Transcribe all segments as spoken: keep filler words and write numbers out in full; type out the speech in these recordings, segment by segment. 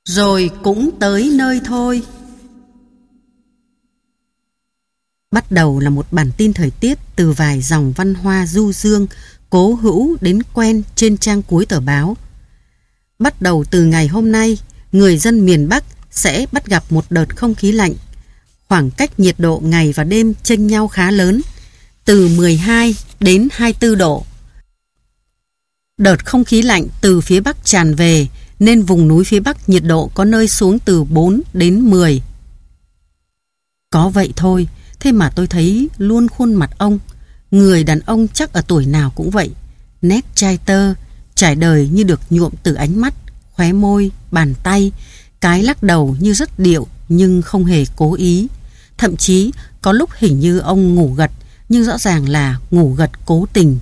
rồi cũng tới nơi thôi. Bắt đầu là một bản tin thời tiết từ vài dòng văn hoa du dương, cố hữu đến quen trên trang cuối tờ báo. Bắt đầu từ ngày hôm nay, người dân miền Bắc sẽ bắt gặp một đợt không khí lạnh. Khoảng cách nhiệt độ ngày và đêm chênh nhau khá lớn, từ mười hai đến hai mươi tư độ. Đợt không khí lạnh từ phía Bắc tràn về, nên vùng núi phía Bắc nhiệt độ có nơi xuống từ bốn đến mười. Có vậy thôi, thế mà tôi thấy luôn khuôn mặt ông. Người đàn ông chắc ở tuổi nào cũng vậy. Nét trai tơ, trải đời như được nhuộm từ ánh mắt, khóe môi, bàn tay. Cái lắc đầu như rất điệu nhưng không hề cố ý. Thậm chí có lúc hình như ông ngủ gật, nhưng rõ ràng là ngủ gật cố tình.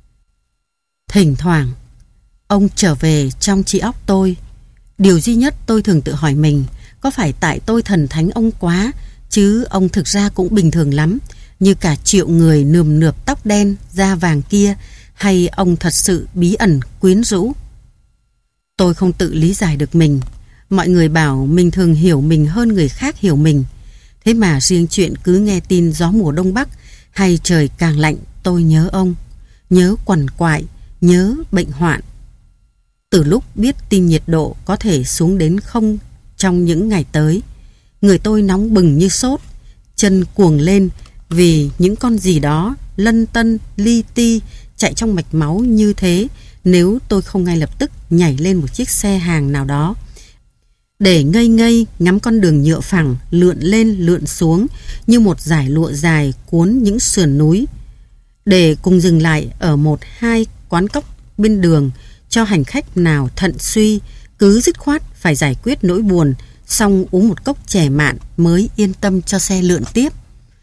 Thỉnh thoảng ông trở về trong trí óc tôi. Điều duy nhất tôi thường tự hỏi mình, có phải tại tôi thần thánh ông quá, chứ ông thực ra cũng bình thường lắm, như cả triệu người nườm nượp tóc đen da vàng kia, hay ông thật sự bí ẩn quyến rũ? Tôi không tự lý giải được mình. Mọi người bảo mình thường hiểu mình hơn người khác hiểu mình. Thế mà riêng chuyện cứ nghe tin gió mùa đông bắc hay trời càng lạnh, tôi nhớ ông, nhớ quằn quại, nhớ bệnh hoạn. Từ lúc biết tin nhiệt độ có thể xuống đến không trong những ngày tới, người tôi nóng bừng như sốt, chân cuồng lên vì những con gì đó lân tân li ti chạy trong mạch máu như thế. Nếu tôi không ngay lập tức nhảy lên một chiếc xe hàng nào đó để ngây ngây ngắm con đường nhựa phẳng lượn lên lượn xuống như một dải lụa dài cuốn những sườn núi, để cùng dừng lại ở một hai quán cóc bên đường cho hành khách nào thận suy cứ dứt khoát phải giải quyết nỗi buồn, xong uống một cốc chè mạn mới yên tâm cho xe lượn tiếp.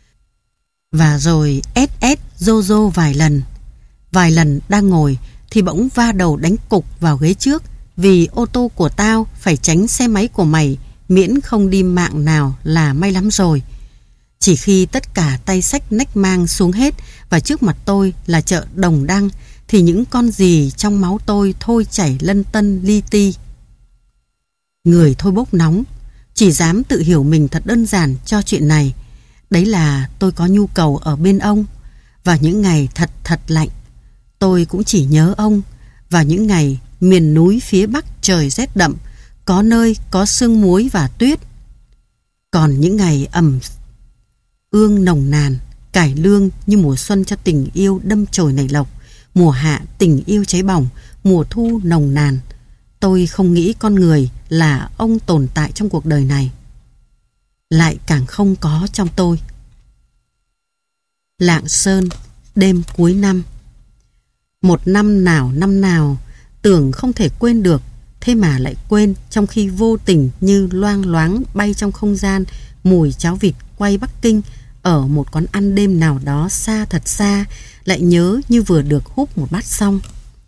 Và rồi ét ét rô rô vài lần. Vài lần đang ngồi thì bỗng va đầu đánh cục vào ghế trước, vì ô tô của tao phải tránh xe máy của mày, miễn không đi mạng nào là may lắm rồi. Chỉ khi tất cả tay xách nách mang xuống hết và trước mặt tôi là chợ Đồng Đăng, thì những con gì trong máu tôi thôi chảy lân tân li ti. Người thôi bốc nóng, chỉ dám tự hiểu mình thật đơn giản cho chuyện này. Đấy là tôi có nhu cầu ở bên ông. Vào những ngày thật thật lạnh, tôi cũng chỉ nhớ ông. Vào những ngày miền núi phía Bắc trời rét đậm, có nơi có sương muối và tuyết. Còn những ngày ẩm ương nồng nàn, cải lương như mùa xuân cho tình yêu đâm chồi nảy lộc, mùa hạ tình yêu cháy bỏng, mùa thu nồng nàn, tôi không nghĩ con người là ông tồn tại trong cuộc đời này. Lại càng không có trong tôi. Lạng Sơn, đêm cuối năm. Một năm nào năm nào tưởng không thể quên được, thế mà lại quên, trong khi vô tình như loang loáng bay trong không gian mùi cháo vịt quay Bắc Kinh ở một quán ăn đêm nào đó xa thật xa, lại nhớ như vừa được húp một bát xong.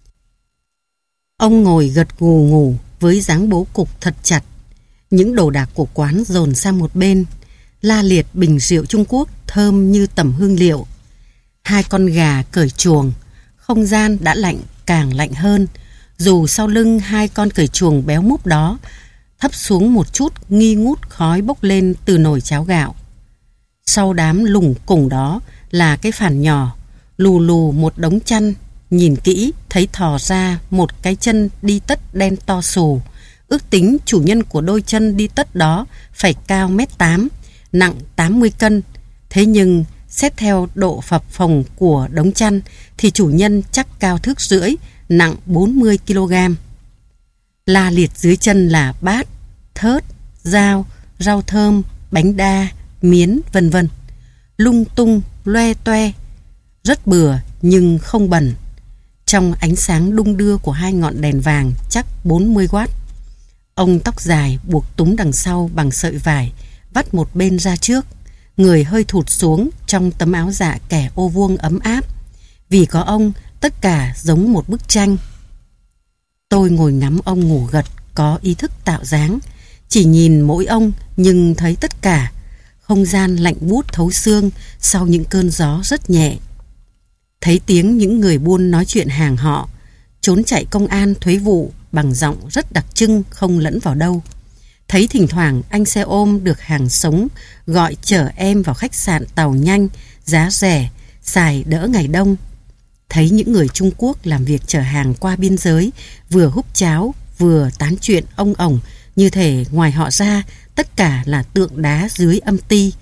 Ông ngồi gật gù ngủ với dáng bố cục thật chặt. Những đồ đạc của quán dồn sang một bên, la liệt bình rượu Trung Quốc thơm như tẩm hương liệu. Hai con gà cởi chuồng, không gian đã lạnh càng lạnh hơn, dù sau lưng hai con cởi chuồng béo múp đó thấp xuống một chút nghi ngút khói bốc lên từ nồi cháo gạo. Sau đám lủng củng đó là cái phản nhỏ, lù lù một đống chăn, nhìn kỹ thấy thò ra một cái chân đi tất đen to xù. Ước tính chủ nhân của đôi chân đi tất đó phải cao mét tám, nặng tám mươi cân. Thế nhưng xét theo độ phập phồng của đống chăn thì chủ nhân chắc cao thước rưỡi, nặng bốn mươi ki lô gam. La liệt dưới chân là bát, thớt, dao, rau thơm, bánh đa, miến, vân vân. Lung tung, loe toe, rất bừa nhưng không bẩn. Trong ánh sáng đung đưa của hai ngọn đèn vàng chắc bốn mươi oát. Ông tóc dài buộc túm đằng sau bằng sợi vải, vắt một bên ra trước, người hơi thụt xuống trong tấm áo dạ kẻ ô vuông ấm áp. Vì có ông, tất cả giống một bức tranh. Tôi ngồi ngắm ông ngủ gật, có ý thức tạo dáng. Chỉ nhìn mỗi ông nhưng thấy tất cả. Không gian lạnh buốt thấu xương sau những cơn gió rất nhẹ. Thấy tiếng những người buôn nói chuyện hàng họ, trốn chạy công an thuế vụ bằng giọng rất đặc trưng không lẫn vào đâu. Thấy thỉnh thoảng anh xe ôm được hàng sống gọi chở em vào khách sạn tàu nhanh, giá rẻ, xài đỡ ngày đông. Thấy những người Trung Quốc làm việc chở hàng qua biên giới, vừa húp cháo, vừa tán chuyện ông ổng, như thể ngoài họ ra, tất cả là tượng đá dưới âm ti.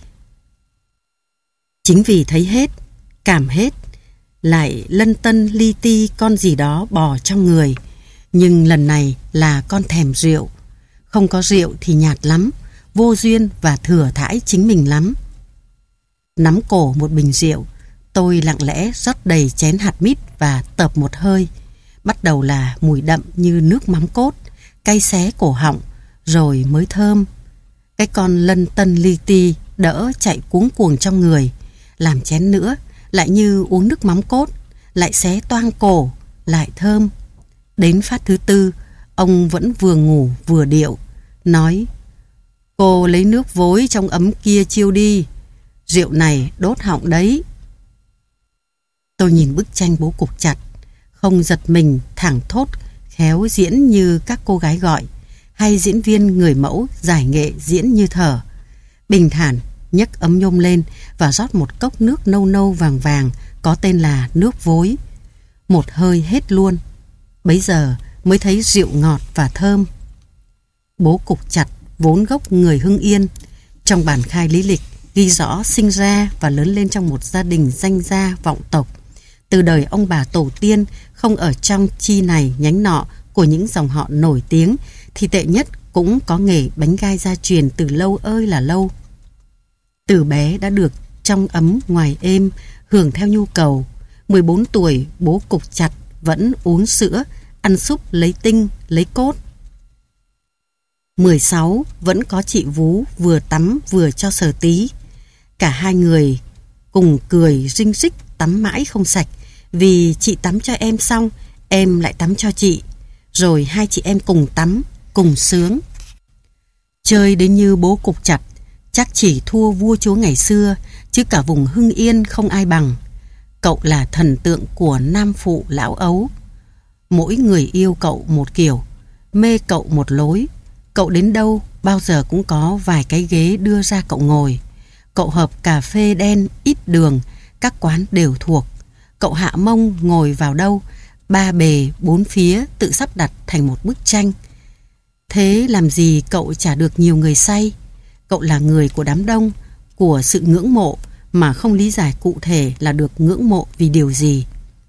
Chính vì thấy hết, cảm hết, lại lân tân li ti con gì đó bò trong người. Nhưng lần này là con thèm rượu. Không có rượu thì nhạt lắm, vô duyên và thừa thãi chính mình lắm. Nắm cổ một bình rượu, tôi lặng lẽ rót đầy chén hạt mít và tợp một hơi. Bắt đầu là mùi đậm như nước mắm cốt, cay xé cổ họng, rồi mới thơm. Cái con lân tân li ti đỡ chạy cuống cuồng trong người. Làm chén nữa, lại như uống nước mắm cốt, lại xé toang cổ, lại thơm. Đến phát thứ tư, ông vẫn vừa ngủ vừa điệu, nói: "Cô lấy nước vối trong ấm kia chiêu đi, rượu này đốt họng đấy." Tôi nhìn bức tranh bố cục chặt, không giật mình thẳng thốt khéo diễn như các cô gái gọi, hay diễn viên người mẫu giải nghệ diễn như thở. Bình thản nhấc ấm nhôm lên và rót một cốc nước nâu nâu vàng vàng có tên là nước vối. Một hơi hết luôn. Bấy giờ mới thấy rượu ngọt và thơm. Bố cục chặt vốn gốc người Hưng Yên. Trong bản khai lý lịch ghi rõ sinh ra và lớn lên trong một gia đình danh gia vọng tộc. Từ đời ông bà tổ tiên không ở trong chi này nhánh nọ của những dòng họ nổi tiếng, thì tệ nhất cũng có nghề bánh gai gia truyền từ lâu ơi là lâu. Từ bé đã được trong ấm ngoài êm, hưởng theo nhu cầu. mười bốn tuổi bố cục chặt vẫn uống sữa, ăn súp lấy tinh, lấy cốt. mười sáu vẫn có chị Vú vừa tắm vừa cho sờ tí. Cả hai người cùng cười rinh rích tắm mãi không sạch, vì chị tắm cho em xong, em lại tắm cho chị. Rồi hai chị em cùng tắm, cùng sướng. Chơi đến như bố cục chặt, chắc chỉ thua vua chúa ngày xưa, chứ cả vùng Hưng Yên không ai bằng. Cậu là thần tượng của nam phụ lão ấu. Mỗi người yêu cậu một kiểu, mê cậu một lối. Cậu đến đâu bao giờ cũng có vài cái ghế đưa ra cậu ngồi. Cậu hợp cà phê đen ít đường, các quán đều thuộc. Cậu hạ mông ngồi vào đâu, ba bề bốn phía tự sắp đặt thành một bức tranh. Thế làm gì cậu chả được nhiều người say. Cậu là người của đám đông, của sự ngưỡng mộ, mà không lý giải cụ thể là được ngưỡng mộ vì điều gì.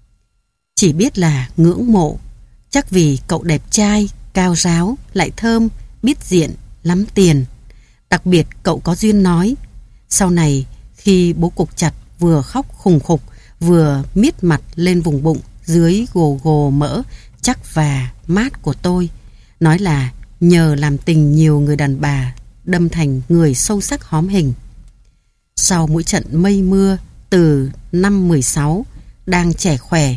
Chỉ biết là ngưỡng mộ, chắc vì cậu đẹp trai, cao ráo, lại thơm, biết diện, lắm tiền. Đặc biệt cậu có duyên nói. Sau này khi bố cục chặt vừa khóc khùng khục, vừa miết mặt lên vùng bụng dưới gồ gồ mỡ chắc và mát của tôi, nói là nhờ làm tình nhiều người đàn bà đâm thành người sâu sắc hóm hình. Sau mỗi trận mây mưa từ năm mười sáu, đang trẻ khỏe,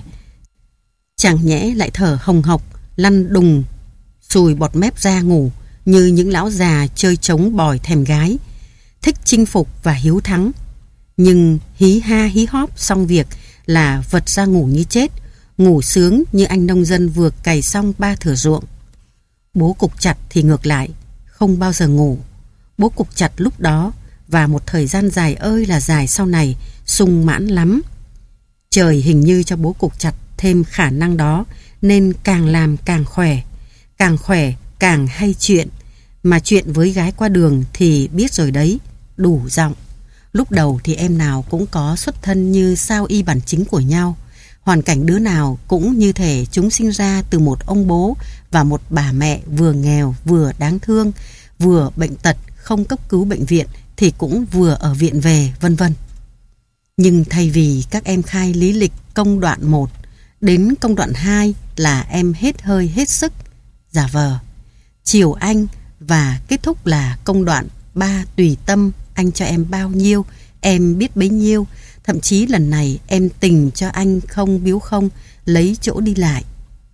chàng nhẽ lại thở hồng hộc, lăn đùng sùi bọt mép ra ngủ như những lão già chơi trống bòi thèm gái, thích chinh phục và hiếu thắng. Nhưng hí ha hí hóp xong việc là vật ra ngủ như chết, ngủ sướng như anh nông dân vừa cày xong ba thửa ruộng. Bố cục chặt thì ngược lại, không bao giờ ngủ. Bố cục chặt lúc đó và một thời gian dài ơi là dài sau này sung mãn lắm. Trời hình như cho bố cục chặt thêm khả năng đó, nên càng làm càng khỏe. Càng khỏe càng hay chuyện, mà chuyện với gái qua đường thì biết rồi đấy, đủ giọng. Lúc đầu thì em nào cũng có xuất thân như sao y bản chính của nhau. Hoàn cảnh đứa nào cũng như thể chúng sinh ra từ một ông bố và một bà mẹ vừa nghèo vừa đáng thương, vừa bệnh tật không cấp cứu bệnh viện thì cũng vừa ở viện về, vân vân. Nhưng thay vì các em khai lý lịch công đoạn một, đến công đoạn hai là em hết hơi hết sức, giả vờ, chiều anh, và kết thúc là công đoạn ba tùy tâm, anh cho em bao nhiêu, em biết bấy nhiêu. Thậm chí lần này em tình cho anh không biếu không, lấy chỗ đi lại.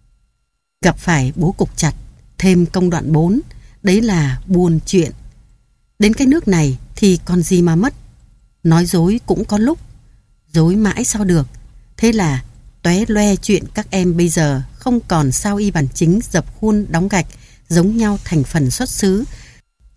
Gặp phải bố cục chặt, thêm công đoạn bốn, đấy là buồn chuyện. Đến cái nước này thì còn gì mà mất. Nói dối cũng có lúc, dối mãi sao được. Thế là tóe loe chuyện các em bây giờ không còn sao y bản chính dập khuôn đóng gạch giống nhau thành phần xuất xứ,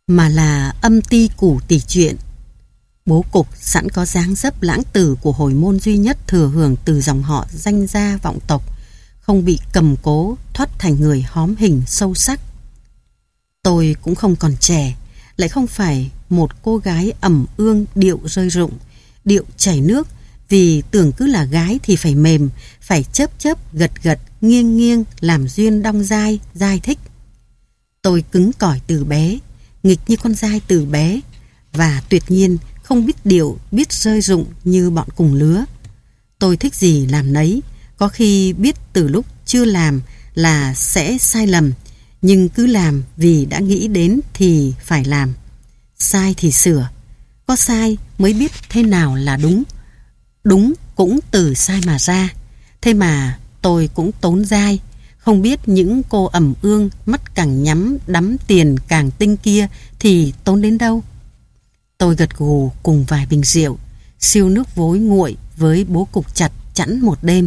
mà là âm ti củ tỷ chuyện. Bố cục sẵn có dáng dấp lãng tử của hồi môn duy nhất thừa hưởng từ dòng họ danh gia vọng tộc, không bị cầm cố thoát thành người hóm hình sâu sắc. Tôi cũng không còn trẻ, lại không phải một cô gái ẩm ương điệu rơi rụng, điệu chảy nước, vì tưởng cứ là gái thì phải mềm, phải chớp chớp gật gật, nghiêng nghiêng, làm duyên đong dai, dai thích. Tôi cứng cỏi từ bé, nghịch như con dai từ bé, và tuyệt nhiên không biết điệu, biết rơi rụng như bọn cùng lứa. Tôi thích gì làm nấy, có khi biết từ lúc chưa làm là sẽ sai lầm, nhưng cứ làm vì đã nghĩ đến thì phải làm. Sai thì sửa, có sai mới biết thế nào là đúng. Đúng cũng từ sai mà ra. Thế mà tôi cũng tốn dai, không biết những cô ẩm ương mắt càng nhắm đắm tiền càng tinh kia thì tốn đến đâu. Tôi gật gù cùng vài bình rượu, siêu nước vối nguội với bố cục chặt chẵn một đêm.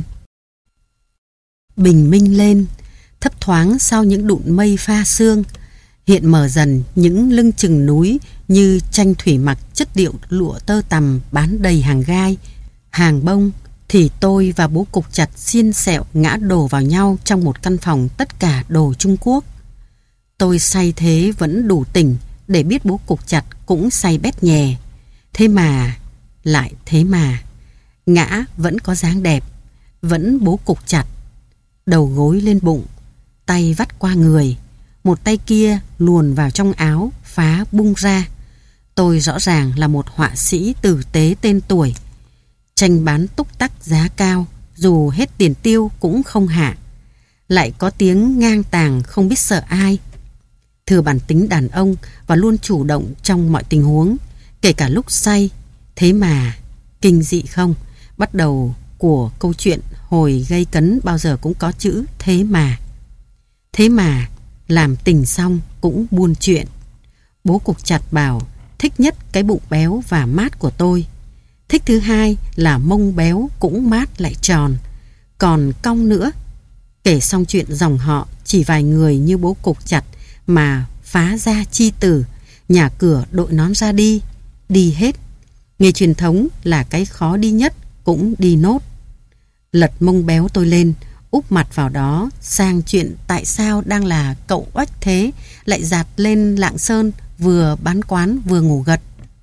Bình minh lên, thấp thoáng sau những đụn mây pha sương, hiện mở dần những lưng chừng núi như tranh thủy mặc chất điệu lụa tơ tằm bán đầy hàng gai, hàng bông, thì tôi và bố cục chặt xiên xẹo ngã đổ vào nhau trong một căn phòng tất cả đồ Trung Quốc. Tôi say thế vẫn đủ tỉnh để biết bố cục chặt cũng say bét nhè. Thế mà, lại thế mà, ngã vẫn có dáng đẹp, vẫn bố cục chặt, đầu gối lên bụng, tay vắt qua người, một tay kia luồn vào trong áo phá bung ra. Tôi rõ ràng là một họa sĩ tử tế tên tuổi. Tranh bán túc tắc giá cao, dù hết tiền tiêu cũng không hạ. Lại có tiếng ngang tàng không biết sợ ai. Thừa bản tính đàn ông và luôn chủ động trong mọi tình huống, kể cả lúc say. Thế mà, kinh dị không? Bắt đầu của câu chuyện hồi gây cấn bao giờ cũng có chữ thế mà. Thế mà, làm tình xong cũng buôn chuyện. Bố cục chặt bảo thích nhất cái bụng béo và mát của tôi. Thích thứ hai là mông béo cũng mát lại tròn, còn cong nữa. Kể xong chuyện dòng họ chỉ vài người như bố cục chặt mà phá ra chi tử, nhà cửa đội nón ra đi, đi hết. Nghề truyền thống là cái khó đi nhất cũng đi nốt. Lật mông béo tôi lên, úp mặt vào đó sang chuyện tại sao đang là cậu oách thế lại dạt lên Lạng Sơn vừa bán quán vừa ngủ gật.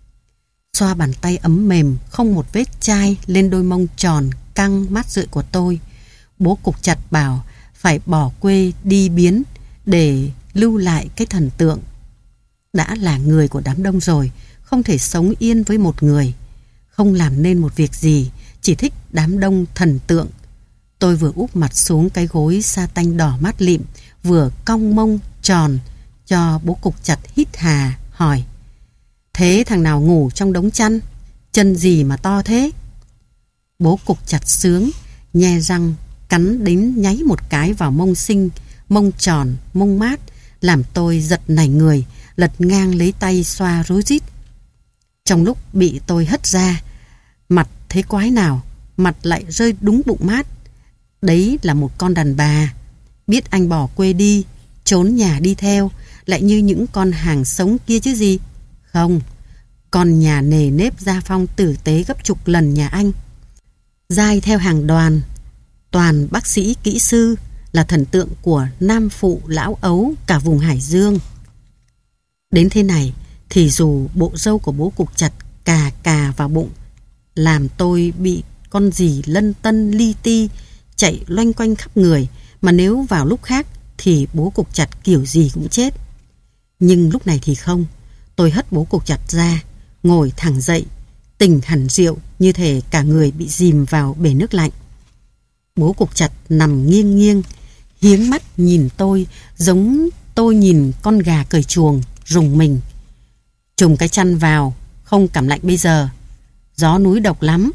Xoa bàn tay ấm mềm không một vết chai lên đôi mông tròn căng mát rượi của tôi. Bố cục chặt bảo phải bỏ quê đi biến để lưu lại cái thần tượng. Đã là người của đám đông rồi, không thể sống yên với một người, không làm nên một việc gì, chỉ thích đám đông thần tượng. Tôi vừa úp mặt xuống cái gối sa tanh đỏ mát lịm, vừa cong mông tròn cho bố cục chặt hít hà, hỏi: thế thằng nào ngủ trong đống chăn? Chân gì mà to thế? Bố cục chặt sướng, nhe răng cắn đến nháy một cái vào mông xinh, mông tròn, mông mát, làm tôi giật nảy người, lật ngang lấy tay xoa rối rít. Trong lúc bị tôi hất ra, mặt thế quái nào, mặt lại rơi đúng bụng mát. Đấy là một con đàn bà, biết anh bỏ quê đi, trốn nhà đi theo, lại như những con hàng sống kia chứ gì. Không, con nhà nề nếp gia phong tử tế gấp chục lần nhà anh. Giai theo hàng đoàn, toàn bác sĩ kỹ sư, là thần tượng của nam phụ lão ấu cả vùng Hải Dương. Đến thế này thì dù bộ râu của bố cục chặt cà cà vào bụng, làm tôi bị con gì lân tân li ti chạy loanh quanh khắp người, mà nếu vào lúc khác thì bố cục chặt kiểu gì cũng chết. Nhưng lúc này thì không. Tôi hất bố cục chặt ra, ngồi thẳng dậy, tỉnh hẳn rượu như thể cả người bị dìm vào bể nước lạnh. Bố cục chặt nằm nghiêng nghiêng, hiếng mắt nhìn tôi giống tôi nhìn con gà cởi chuồng, rùng mình. Trùm cái chăn vào, không cảm lạnh bây giờ. Gió núi độc lắm.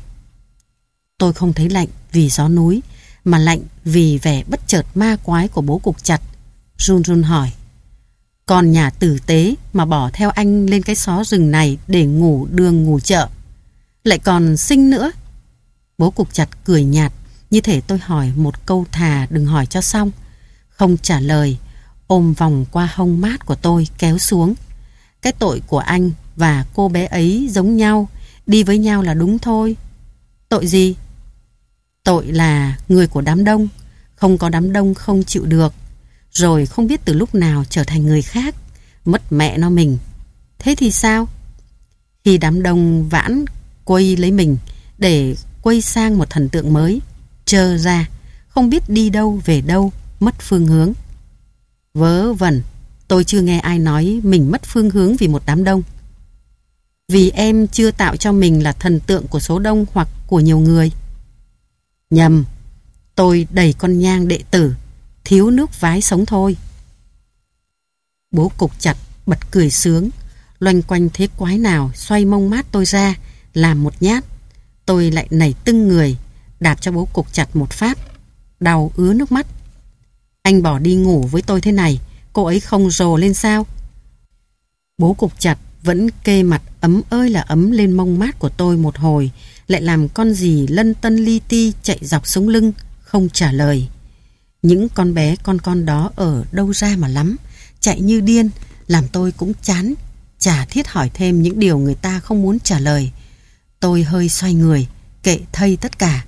Tôi không thấy lạnh vì gió núi, mà lạnh vì vẻ bất chợt ma quái của bố cục chặt. Run run hỏi: con nhà tử tế mà bỏ theo anh lên cái xó rừng này để ngủ đường ngủ chợ, lại còn sinh nữa. Bố cục chặt cười nhạt, như thể tôi hỏi một câu thà đừng hỏi cho xong. Không trả lời, ôm vòng qua hông mát của tôi kéo xuống. cái tội của anh và cô bé ấy giống nhau, đi với nhau là đúng thôi. Tội gì? Tội là người của đám đông, không có đám đông không chịu được, rồi không biết từ lúc nào trở thành người khác, mất mẹ nó mình. Thế thì sao? Khi đám đông vãn quay lấy mình để quay sang một thần tượng mới, trơ ra, không biết đi đâu về đâu, mất phương hướng. Vớ vẩn, tôi chưa nghe ai nói mình mất phương hướng vì một đám đông. Vì em chưa tạo cho mình là thần tượng của số đông hoặc của nhiều người. Nhầm, tôi đầy con nhang đệ tử, thiếu nước vái sống thôi. Bố cục chặt bật cười sướng, loanh quanh thế quái nào xoay mông mát tôi ra, làm một nhát. Tôi lại nảy tưng người, đạp cho bố cục chặt một phát, đau ứa nước mắt. Anh bỏ đi ngủ với tôi thế này, cô ấy không rồ lên sao? Bố cục chặt vẫn kê mặt ấm ơi là ấm lên mông mát của tôi một hồi, lại làm con gì lân tân li ti chạy dọc sống lưng, không trả lời. Những con bé con con đó ở đâu ra mà lắm, chạy như điên, làm tôi cũng chán, chả thiết hỏi thêm những điều người ta không muốn trả lời. Tôi hơi xoay người, kệ thây tất cả.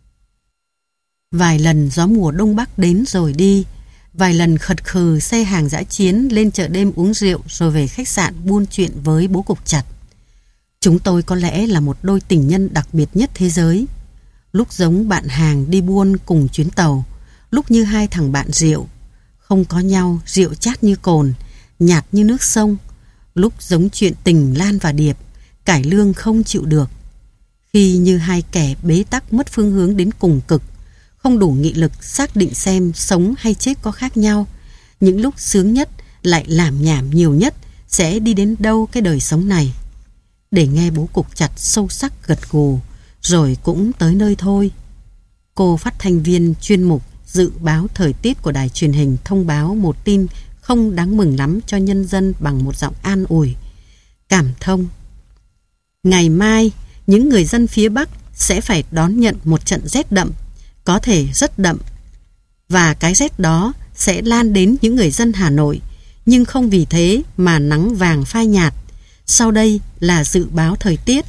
Vài lần gió mùa đông bắc đến rồi đi, vài lần khật khừ xe hàng dã chiến lên chợ đêm uống rượu rồi về khách sạn buôn chuyện với bố cục chặt. Chúng tôi có lẽ là một đôi tình nhân đặc biệt nhất thế giới. Lúc giống bạn hàng đi buôn cùng chuyến tàu, lúc như hai thằng bạn rượu, không có nhau, rượu chát như cồn, nhạt như nước sông. Lúc giống chuyện tình Lan và Điệp, cải lương không chịu được. Khi như hai kẻ bế tắc mất phương hướng đến cùng cực, không đủ nghị lực xác định xem sống hay chết có khác nhau. Những lúc sướng nhất lại làm nhảm nhiều nhất, sẽ đi đến đâu cái đời sống này. Để nghe bố cục chặt sâu sắc gật gù, rồi cũng tới nơi thôi. Cô phát thanh viên chuyên mục dự báo thời tiết của đài truyền hình thông báo một tin không đáng mừng lắm cho nhân dân bằng một giọng an ủi, cảm thông. Ngày mai, những người dân phía Bắc sẽ phải đón nhận một trận rét đậm, có thể rất đậm. Và cái rét đó sẽ lan đến những người dân Hà Nội, nhưng không vì thế mà nắng vàng phai nhạt. Sau đây là dự báo thời tiết.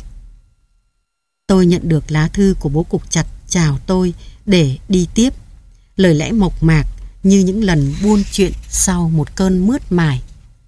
Tôi nhận được lá thư của bố cục chặt chào tôi để đi tiếp. Lời lẽ mộc mạc như những lần buôn chuyện sau một cơn mướt mải.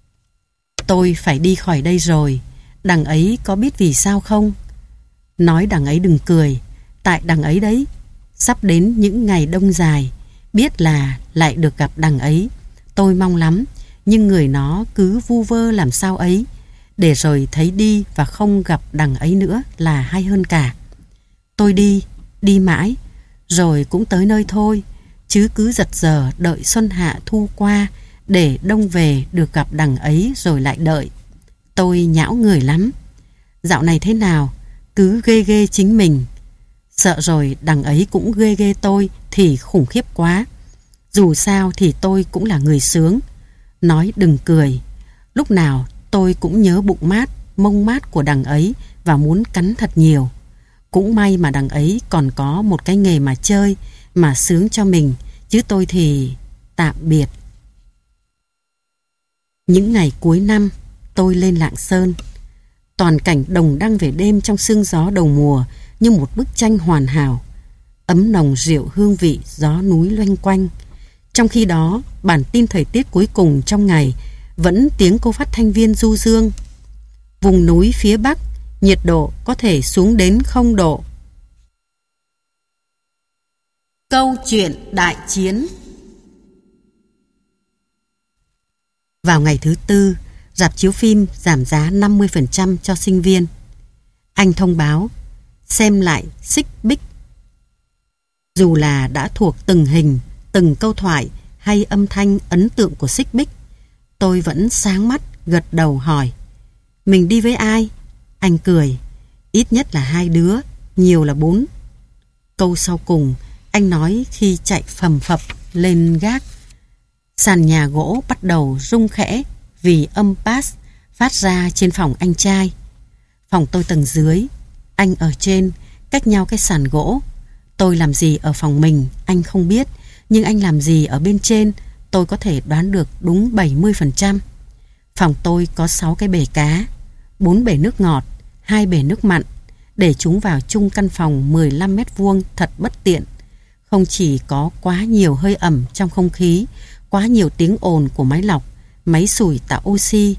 Tôi phải đi khỏi đây rồi. Đằng ấy có biết vì sao không? Nói đằng ấy đừng cười, tại đằng ấy đấy. Sắp đến những ngày đông dài, biết là lại được gặp đằng ấy. Tôi mong lắm, nhưng người nó cứ vu vơ làm sao ấy, để rồi thấy đi và không gặp đằng ấy nữa là hay hơn cả. Tôi đi, đi mãi, rồi cũng tới nơi thôi, chứ cứ giật giờ đợi xuân hạ thu qua, để đông về được gặp đằng ấy rồi lại đợi. Tôi nhão người lắm. Dạo này thế nào, cứ ghê ghê chính mình. Sợ rồi đằng ấy cũng ghê ghê tôi thì khủng khiếp quá. Dù sao thì tôi cũng là người sướng. Nói đừng cười. Lúc nào tôi cũng nhớ bụng mát, mông mát của đằng ấy và muốn cắn thật nhiều. Cũng may mà đằng ấy còn có một cái nghề mà chơi, mà sướng cho mình, chứ tôi thì tạm biệt. Những ngày cuối năm, tôi lên Lạng Sơn. Toàn cảnh đồng đăng về đêm trong sương gió đầu mùa như một bức tranh hoàn hảo. Ấm nồng rượu hương vị gió núi loanh quanh. Trong khi đó, bản tin thời tiết cuối cùng trong ngày vẫn tiếng cô phát thanh viên du dương. Vùng núi phía Bắc, nhiệt độ có thể xuống đến không độ. Câu chuyện đại chiến. Vào ngày thứ tư, rạp chiếu phim giảm giá năm mươi phần trăm cho sinh viên. Anh thông báo xem lại Xích Bích. Dù là đã thuộc từng hình, từng câu thoại hay âm thanh ấn tượng của Xích Bích, tôi vẫn sáng mắt gật đầu hỏi: mình đi với ai? Anh cười: ít nhất là hai đứa, nhiều là bốn. Câu sau cùng anh nói khi chạy phầm phập lên gác. Sàn nhà gỗ bắt đầu rung khẽ vì âm bass phát ra trên phòng anh trai. Phòng tôi tầng dưới, anh ở trên, cách nhau cái sàn gỗ. Tôi làm gì ở phòng mình anh không biết, nhưng anh làm gì ở bên trên tôi có thể đoán được đúng bảy mươi phần trăm. Phòng tôi có sáu cái bể cá, bốn bể nước ngọt, hai bể nước mặn, để chúng vào chung căn phòng mười lăm mét vuông thật bất tiện. Không chỉ có quá nhiều hơi ẩm trong không khí, quá nhiều tiếng ồn của máy lọc, máy sủi tạo oxy,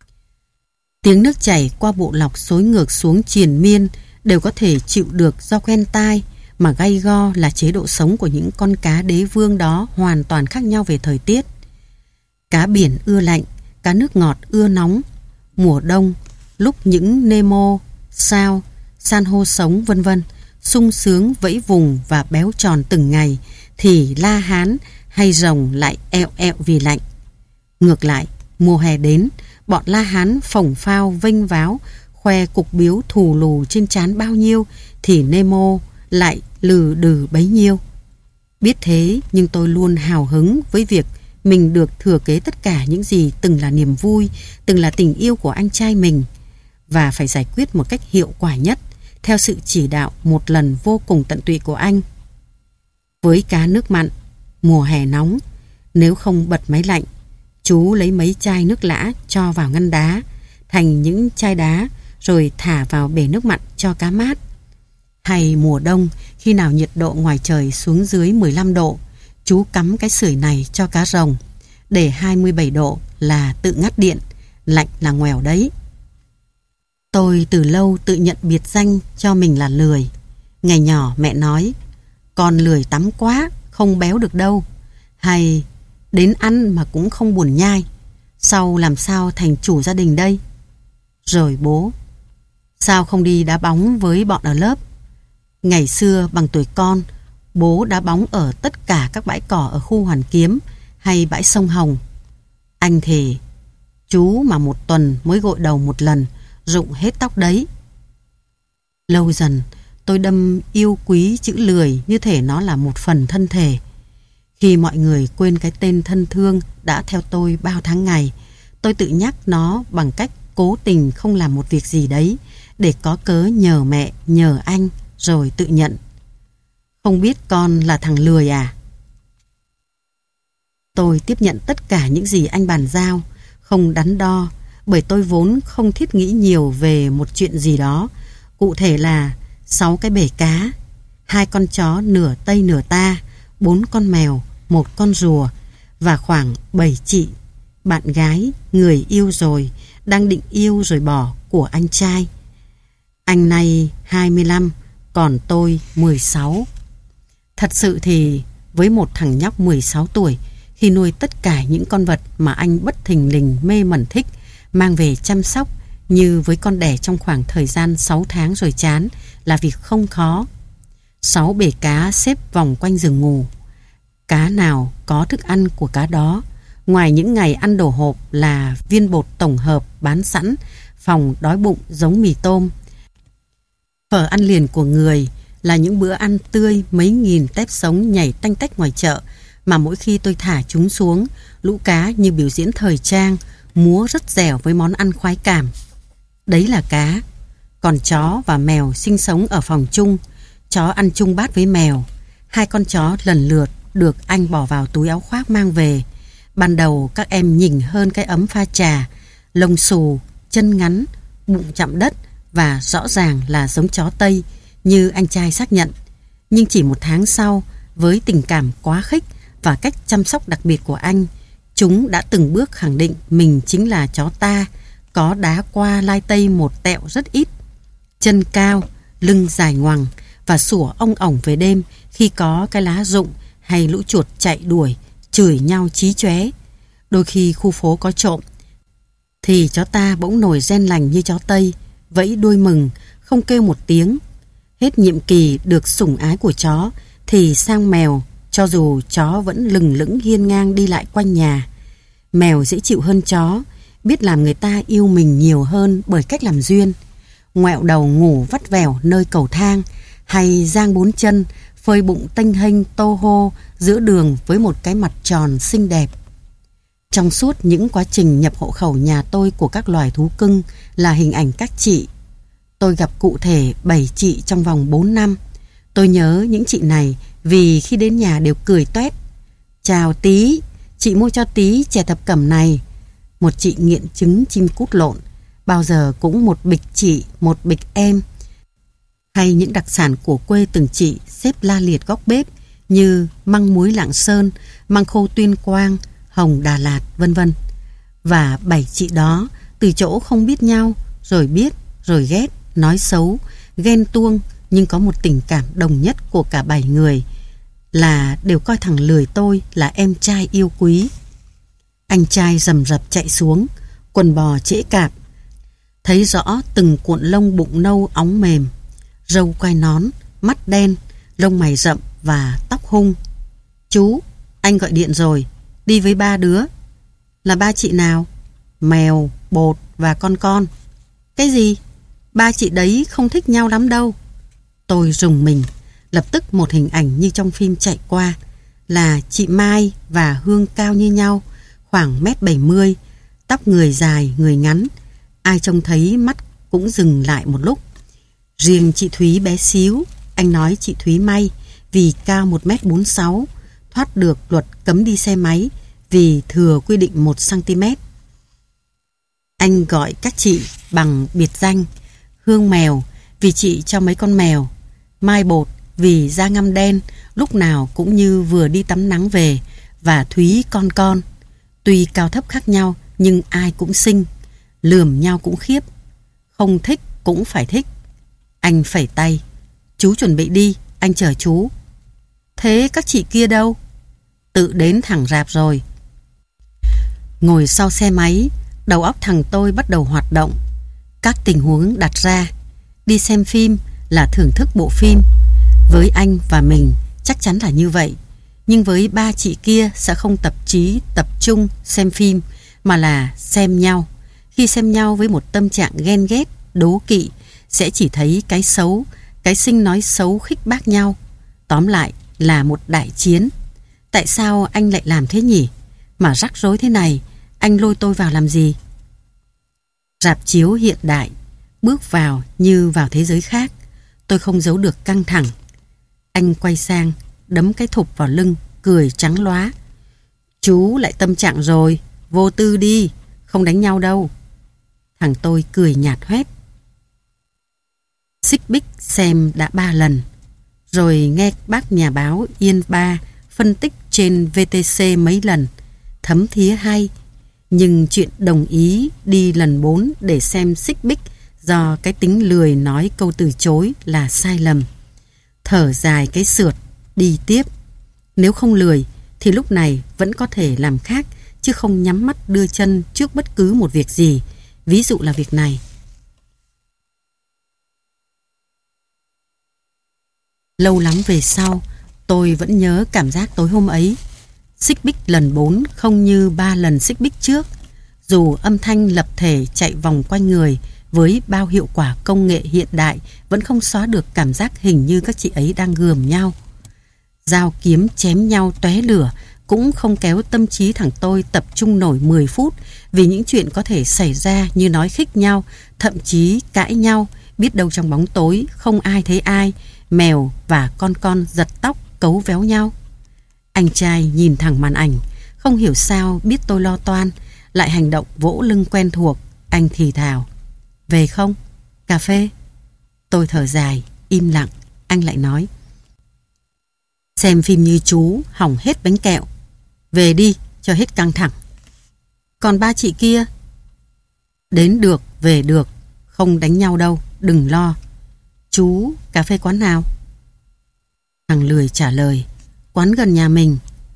tiếng nước chảy qua bộ lọc xối ngược xuống triền miên đều có thể chịu được do quen tai, mà gay go là chế độ sống của những con cá đế vương đó hoàn toàn khác nhau về thời tiết. Cá biển ưa lạnh, cá nước ngọt ưa nóng. Mùa đông, lúc những Nemo, sao, san hô sống vân vân sung sướng vẫy vùng và béo tròn từng ngày, thì la hán hay rồng lại eo eo vì lạnh. Ngược lại, mùa hè đến, bọn la hán phồng phao vênh váo, khoe cục biếu thù lù trên trán bao nhiêu, thì Nemo lại lừ đừ bấy nhiêu. Biết thế, nhưng tôi luôn hào hứng với việc mình được thừa kế tất cả những gì từng là niềm vui, từng là tình yêu của anh trai mình, và phải giải quyết một cách hiệu quả nhất, theo sự chỉ đạo một lần vô cùng tận tụy của anh. Với cá nước mặn, mùa hè nóng, nếu không bật máy lạnh, chú lấy mấy chai nước lã cho vào ngăn đá, thành những chai đá, rồi thả vào bể nước mặn cho cá mát. Hay mùa đông, khi nào nhiệt độ ngoài trời xuống dưới mười lăm độ, chú cắm cái sưởi này cho cá rồng, để hai mươi bảy độ là tự ngắt điện, lạnh là ngoèo đấy. Tôi từ lâu tự nhận biệt danh cho mình là lười. Ngày nhỏ mẹ nói, con lười tắm quá, không béo được đâu. Hay, đến ăn mà cũng không buồn nhai, sau làm sao thành chủ gia đình đây? Rồi bố, sao không đi đá bóng với bọn ở lớp? Ngày xưa bằng tuổi con, bố đá bóng ở tất cả các bãi cỏ ở khu Hoàn Kiếm hay bãi sông Hồng. Anh thề, chú mà một tuần mới gội đầu một lần, rụng hết tóc đấy. Lâu dần, tôi đâm yêu quý chữ lười như thể nó là một phần thân thể. Khi mọi người quên cái tên thân thương đã theo tôi bao tháng ngày, tôi tự nhắc nó bằng cách cố tình không làm một việc gì đấy, để có cớ nhờ mẹ, nhờ anh, rồi tự nhận. Không biết con là thằng lười à? Tôi tiếp nhận tất cả những gì anh bàn giao, không đắn đo, bởi tôi vốn không thiết nghĩ nhiều về một chuyện gì đó. Cụ thể là sáu cái bể cá, hai con chó nửa Tây nửa ta, bốn con mèo, một con rùa, và khoảng bảy chị, bạn gái, người yêu rồi, đang định yêu rồi bỏ của anh trai. Anh này hai mươi lăm, còn tôi mười sáu. Thật sự thì với một thằng nhóc mười sáu tuổi, khi nuôi tất cả những con vật mà anh bất thình lình mê mẩn thích, mang về chăm sóc như với con đẻ trong khoảng thời gian sáu tháng rồi chán, là việc không khó. Sáu bể cá xếp vòng quanh giường ngủ. Cá nào có thức ăn của cá đó, ngoài những ngày ăn đồ hộp là viên bột tổng hợp bán sẵn, phòng đói bụng giống mì tôm. Phở ăn liền của người là những bữa ăn tươi mấy nghìn tép sống nhảy tanh tách ngoài chợ, mà mỗi khi tôi thả chúng xuống, lũ cá như biểu diễn thời trang, múa rất dẻo với món ăn khoái cảm. Đấy là cá. Còn chó và mèo sinh sống ở phòng chung. Chó ăn chung bát với mèo. Hai con chó lần lượt được anh bỏ vào túi áo khoác mang về. Ban đầu các em nhỉnh hơn cái ấm pha trà, lông xù, chân ngắn, bụng chạm đất, và rõ ràng là giống chó Tây, như anh trai xác nhận. Nhưng chỉ một tháng sau, với tình cảm quá khích và cách chăm sóc đặc biệt của anh, chúng đã từng bước khẳng định mình chính là chó ta, có đá qua lai tây một tẹo rất ít, chân cao, lưng dài ngoằng, và sủa ong ỏng về đêm khi có cái lá rụng hay lũ chuột chạy đuổi, chửi nhau chí chóe. Đôi khi khu phố có trộm, thì chó ta bỗng nổi ren lành như chó Tây, vẫy đuôi mừng, không kêu một tiếng. Hết nhiệm kỳ được sủng ái của chó, thì sang mèo, cho dù chó vẫn lừng lững hiên ngang đi lại quanh nhà. Mèo dễ chịu hơn chó, biết làm người ta yêu mình nhiều hơn bởi cách làm duyên. Ngoẹo đầu ngủ vắt vẻo nơi cầu thang, hay giang bốn chân, phơi bụng tênh hênh tô hô giữa đường với một cái mặt tròn xinh đẹp. Trong suốt những quá trình nhập hộ khẩu nhà tôi của các loài thú cưng là hình ảnh các chị. Tôi gặp cụ thể bảy chị trong vòng bốn năm. Tôi nhớ những chị này vì khi đến nhà đều cười toét. Chào Tí, chị mua cho Tí chè thập cẩm này. một chị nghiện trứng chim cút lộn, bao giờ cũng một bịch chị, một bịch em. Hay những đặc sản của quê từng chị xếp la liệt góc bếp như măng muối Lạng Sơn, măng khô Tuyên Quang, hồng Đà Lạt, vân vân. Và bảy chị đó từ chỗ không biết nhau, rồi biết, rồi ghét, nói xấu, ghen tuông, nhưng có một tình cảm đồng nhất của cả bảy người là đều coi thằng Lười tôi là em trai yêu quý. Anh trai rầm rập chạy xuống, quần bò trễ cạp, thấy rõ từng cuộn lông bụng nâu óng mềm, râu quai nón, mắt đen, lông mày rậm và tóc hung. Chú, anh gọi điện rồi, đi với ba đứa. Là ba chị nào? Mèo, Bột và con con. Cái gì? Ba chị đấy không thích nhau lắm đâu. Tôi rùng mình, lập tức một hình ảnh như trong phim chạy qua, là chị Mai và Hương cao như nhau, khoảng mét bảy mươi, tóc người dài, người ngắn. Ai trông thấy mắt cũng dừng lại một lúc. Riêng chị Thúy bé xíu, anh nói chị Thúy may vì cao một mét bốn mươi sáu, thoát được luật cấm đi xe máy vì thừa quy định một xăng-ti-mét. Anh gọi các chị bằng biệt danh: Hương mèo vì chị cho mấy con mèo, Mai Bột vì da ngăm đen, lúc nào cũng như vừa đi tắm nắng về, và Thúy con con. Tuy cao thấp khác nhau nhưng ai cũng xinh, lườm nhau cũng khiếp, không thích cũng phải thích. Anh phẩy tay: Chú chuẩn bị đi, anh chờ chú. Thế các chị kia đâu? Tự đến thẳng rạp rồi. Ngồi sau xe máy, đầu óc thằng tôi bắt đầu hoạt động. Các tình huống đặt ra: đi xem phim là thưởng thức bộ phim. Với anh và mình chắc chắn là như vậy, nhưng với ba chị kia sẽ không tập trí tập trung xem phim, mà là xem nhau. Khi xem nhau với một tâm trạng ghen ghét, đố kỵ, sẽ chỉ thấy cái xấu, cái sinh nói xấu khích bác nhau. Tóm lại là một đại chiến. Tại sao anh lại làm thế nhỉ? Mà rắc rối thế này, anh lôi tôi vào làm gì? Rạp chiếu hiện đại, bước vào như vào thế giới khác. Tôi không giấu được căng thẳng. Anh quay sang, đấm cái thụp vào lưng, cười trắng lóa. Chú lại tâm trạng rồi, vô tư đi, không đánh nhau đâu. Thằng tôi cười nhạt hoét. Xích Bích xem đã ba lần, rồi nghe bác nhà báo Yên Ba phân tích trên vê tê xê mấy lần, thấm thía hay. Nhưng chuyện đồng ý đi lần bốn để xem Xích Bích do cái tính lười nói câu từ chối là sai lầm. Thở dài cái sượt, đi tiếp. Nếu không lười thì lúc này vẫn có thể làm khác, chứ không nhắm mắt đưa chân trước bất cứ một việc gì. Ví dụ là việc này. Lâu lắm về sau, tôi vẫn nhớ cảm giác tối hôm ấy. Xích Bích lần bốn không như ba lần Xích Bích trước. Dù âm thanh lập thể chạy vòng quanh người với bao hiệu quả công nghệ hiện đại vẫn không xóa được cảm giác hình như các chị ấy đang gườm nhau. Dao kiếm chém nhau tóe lửa cũng không kéo tâm trí thằng tôi tập trung nổi mười phút, vì những chuyện có thể xảy ra như nói khích nhau, thậm chí cãi nhau, biết đâu trong bóng tối không ai thấy ai, mèo và con con giật tóc cấu véo nhau. Anh trai nhìn thẳng màn ảnh, không hiểu sao biết tôi lo toan, lại hành động vỗ lưng quen thuộc. Anh thì thào: về không? Cà phê? Tôi thở dài, im lặng. Anh lại nói: xem phim như chú hỏng hết bánh kẹo. Về đi cho hết căng thẳng. Còn ba chị kia? Đến được, về được, không đánh nhau đâu, đừng lo. Chú, cà phê quán nào? Thằng lười trả lời: quán gần nhà mình.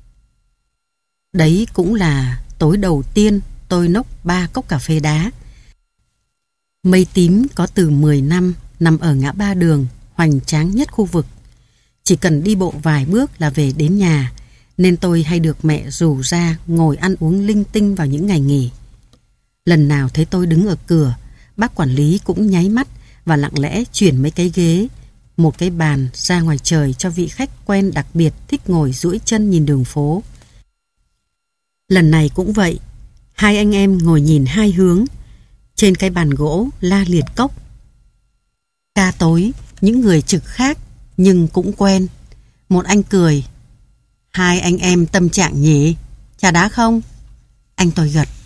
Đấy cũng là tối đầu tiên tôi nốc ba cốc cà phê đá. Mây tím có từ mười năm, nằm ở ngã ba đường hoành tráng nhất khu vực. Chỉ cần đi bộ vài bước là về đến nhà, nên tôi hay được mẹ rủ ra ngồi ăn uống linh tinh vào những ngày nghỉ. Lần nào thấy tôi đứng ở cửa, bác quản lý cũng nháy mắt và lặng lẽ chuyển mấy cái ghế, một cái bàn ra ngoài trời cho vị khách quen đặc biệt thích ngồi duỗi chân nhìn đường phố. Lần này cũng vậy, hai anh em ngồi nhìn hai hướng. Trên cái bàn gỗ la liệt cốc. Ca tối, những người trực khác nhưng cũng quen. Một anh cười: hai anh em tâm trạng nhỉ? Trà đá không? Anh tôi gật: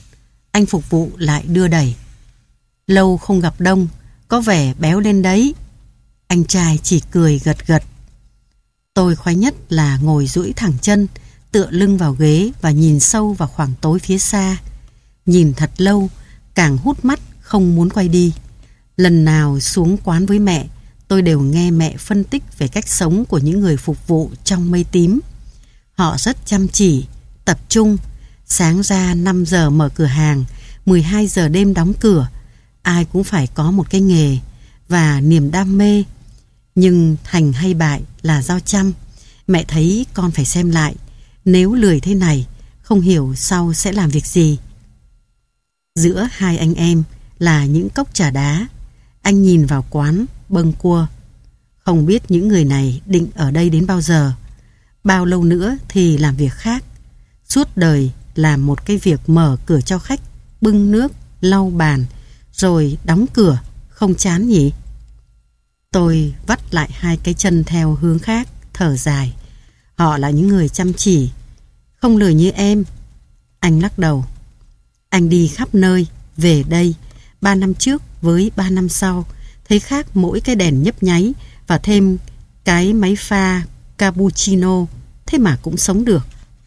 Anh phục vụ lại đưa đẩy. Lâu không gặp Đông, có vẻ béo lên đấy. Anh trai chỉ cười gật gật. Tôi khoái nhất là ngồi duỗi thẳng chân, tựa lưng vào ghế và nhìn sâu vào khoảng tối phía xa. Nhìn thật lâu, càng hút mắt không muốn quay đi. Lần nào xuống quán với mẹ, tôi đều nghe mẹ phân tích về cách sống của những người phục vụ trong mây tím. Họ rất chăm chỉ, tập trung. Sáng ra năm giờ mở cửa hàng, mười hai giờ đêm đóng cửa. Ai cũng phải có một cái nghề và niềm đam mê. Nhưng thành hay bại là do chăm. Mẹ thấy con phải xem lại. Nếu lười thế này, không hiểu sau sẽ làm việc gì. Giữa hai anh em là những cốc trà đá. Anh nhìn vào quán, bâng cua. Không biết những người này định ở đây đến bao giờ. Bao lâu nữa thì làm việc khác. Suốt đời làm một cái việc mở cửa cho khách, bưng nước, lau bàn, rồi đóng cửa, không chán nhỉ? Tôi vắt lại hai cái chân theo hướng khác, thở dài. Họ là những người chăm chỉ, không lười như em. Anh lắc đầu. Anh đi khắp nơi, về đây, ba năm trước với ba năm sau, thấy khác mỗi cái đèn nhấp nháy và thêm cái máy pha cappuccino, thế mà cũng sống được.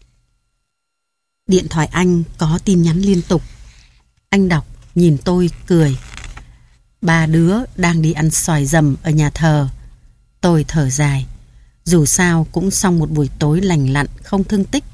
Điện thoại anh có tin nhắn liên tục. Anh đọc, nhìn tôi, cười. Ba đứa đang đi ăn xoài dầm ở nhà thờ. Tôi thở dài. Dù sao cũng xong một buổi tối lành lặn, không thương tích.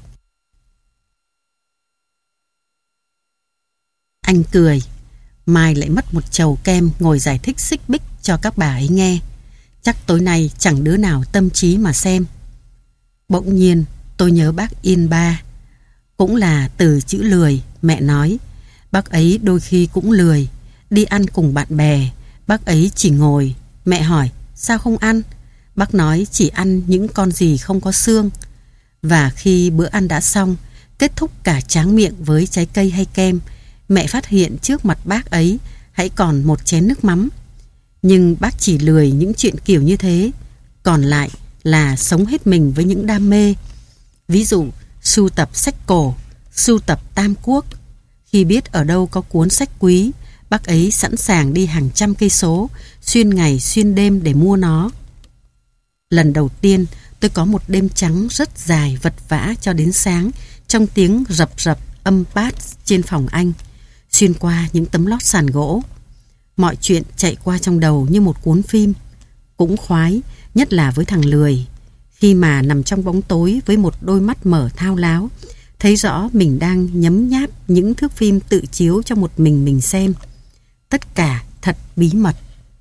Anh cười. Mai lại mất một chầu kem ngồi giải thích xích bích cho các bà ấy nghe. Chắc tối nay chẳng đứa nào tâm trí mà xem. Bỗng nhiên tôi nhớ bác Yên Ba. Cũng là từ chữ lười. Mẹ nói bác ấy đôi khi cũng lười. Đi ăn cùng bạn bè, bác ấy chỉ ngồi. Mẹ hỏi sao không ăn? Bác nói chỉ ăn những con gì không có xương. Và khi bữa ăn đã xong, kết thúc cả tráng miệng với trái cây hay kem, mẹ phát hiện trước mặt bác ấy hãy còn một chén nước mắm. Nhưng bác chỉ lười những chuyện kiểu như thế. Còn lại là sống hết mình với những đam mê. Ví dụ sưu tập sách cổ, sưu tập Tam Quốc. Khi biết ở đâu có cuốn sách quý, bác ấy sẵn sàng đi hàng trăm cây số, xuyên ngày xuyên đêm để mua nó. Lần đầu tiên tôi có một đêm trắng rất dài vật vã cho đến sáng, trong tiếng rập rập âm bass trên phòng anh, xuyên qua những tấm lót sàn gỗ. Mọi chuyện chạy qua trong đầu như một cuốn phim. Cũng khoái, nhất là với thằng lười. Khi mà nằm trong bóng tối với một đôi mắt mở thao láo, thấy rõ mình đang nhấm nháp những thước phim tự chiếu cho một mình mình xem. Tất cả thật bí mật.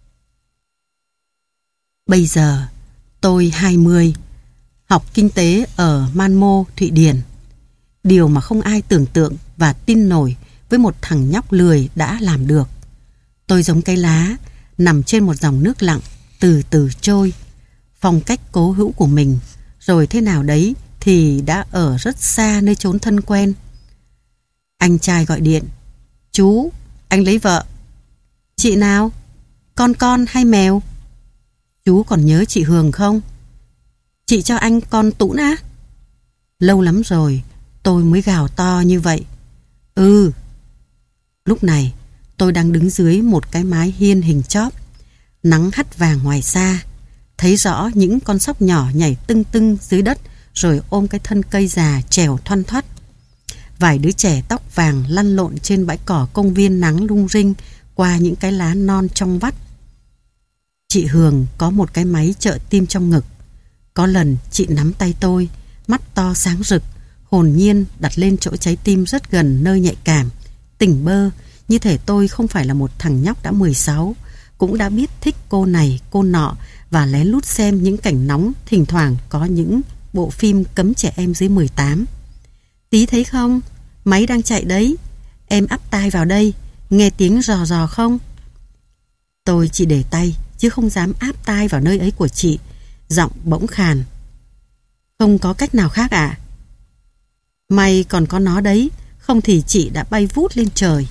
Bây giờ tôi hai mươi, học kinh tế ở Malmö, Thụy Điển. Điều mà không ai tưởng tượng và tin nổi với một thằng nhóc lười đã làm được. Tôi giống cây lá nằm trên một dòng nước lặng, từ từ trôi. Phong cách cố hữu của mình, rồi thế nào đấy thì đã ở rất xa nơi chốn thân quen. Anh trai gọi điện. Chú, anh lấy vợ. Chị nào? Con con hay mèo? Chú còn nhớ chị Hường không? Chị cho anh con Tũn á? Lâu lắm rồi tôi mới gào to như vậy. Ừ. Lúc này tôi đang đứng dưới một cái mái hiên hình chóp. Nắng hắt vàng ngoài xa. Thấy rõ những con sóc nhỏ nhảy tưng tưng dưới đất, rồi ôm cái thân cây già trèo thoăn thoắt. Vài đứa trẻ tóc vàng lăn lộn trên bãi cỏ công viên nắng lung rinh qua những cái lá non trong vắt. Chị Hường có một cái máy trợ tim trong ngực. Có lần chị nắm tay tôi, mắt to sáng rực, hồn nhiên đặt lên chỗ trái tim rất gần nơi nhạy cảm, tỉnh bơ, như thể tôi không phải là một thằng nhóc đã mười sáu, cũng đã biết thích cô này, cô nọ và lén lút xem những cảnh nóng, thỉnh thoảng có những bộ phim cấm trẻ em dưới mười tám. Tí thấy không? Máy đang chạy đấy. Em ắp tai vào đây, nghe tiếng rò rò không? Tôi chỉ để tay, chứ không dám áp tai vào nơi ấy của chị. Giọng bỗng khàn. Không có cách nào khác ạ? À? May còn có nó đấy, không thì chị đã bay vút lên trời.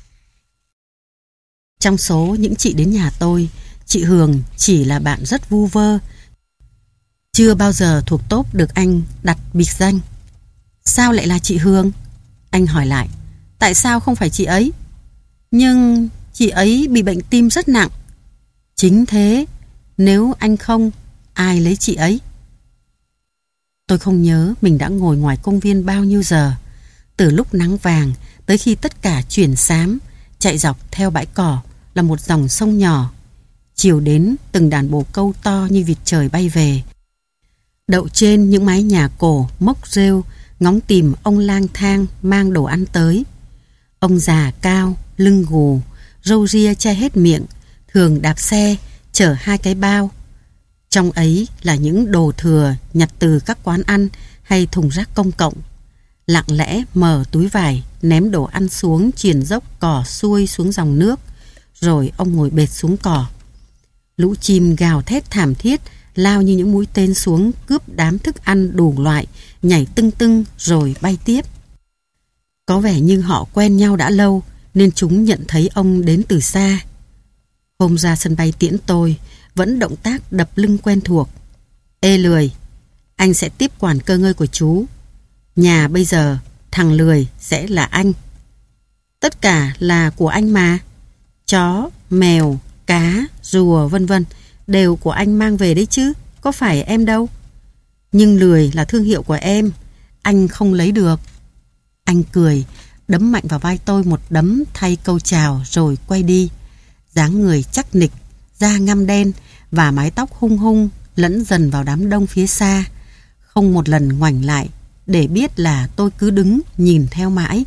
Trong số những chị đến nhà tôi, chị Hường chỉ là bạn rất vu vơ, chưa bao giờ thuộc top được anh đặt biệt danh. Sao lại là chị Hương? Anh hỏi lại. Tại sao không phải chị ấy? Nhưng chị ấy bị bệnh tim rất nặng. Chính thế, nếu anh không, ai lấy chị ấy? Tôi không nhớ mình đã ngồi ngoài công viên bao nhiêu giờ, từ lúc nắng vàng tới khi tất cả chuyển xám, chạy dọc theo bãi cỏ là một dòng sông nhỏ. Chiều đến từng đàn bồ câu to như vịt trời bay về, đậu trên những mái nhà cổ mốc rêu, ngóng tìm ông lang thang mang đồ ăn tới. Ông già cao, lưng gù, râu ria che hết miệng, thường đạp xe, chở hai cái bao. Trong ấy là những đồ thừa nhặt từ các quán ăn hay thùng rác công cộng. Lặng lẽ mở túi vải, ném đồ ăn xuống triền dốc cỏ xuôi xuống dòng nước, rồi ông ngồi bệt xuống cỏ. Lũ chim gào thét thảm thiết, lao như những mũi tên xuống cướp đám thức ăn đủ loại, nhảy tưng tưng rồi bay tiếp. Có vẻ như họ quen nhau đã lâu, nên chúng nhận thấy ông đến từ xa. Hôm ra sân bay tiễn tôi, vẫn động tác đập lưng quen thuộc. Ê lười, anh sẽ tiếp quản cơ ngơi của chú. Nhà bây giờ, thằng lười sẽ là anh. Tất cả là của anh mà. Chó, mèo, cá, rùa vân vân đều của anh mang về đấy chứ, có phải em đâu. Nhưng lười là thương hiệu của em, anh không lấy được. Anh cười, đấm mạnh vào vai tôi một đấm thay câu chào rồi quay đi. Dáng người chắc nịch, da ngăm đen và mái tóc hung hung lẫn dần vào đám đông phía xa, không một lần ngoảnh lại để biết là tôi cứ đứng nhìn theo mãi.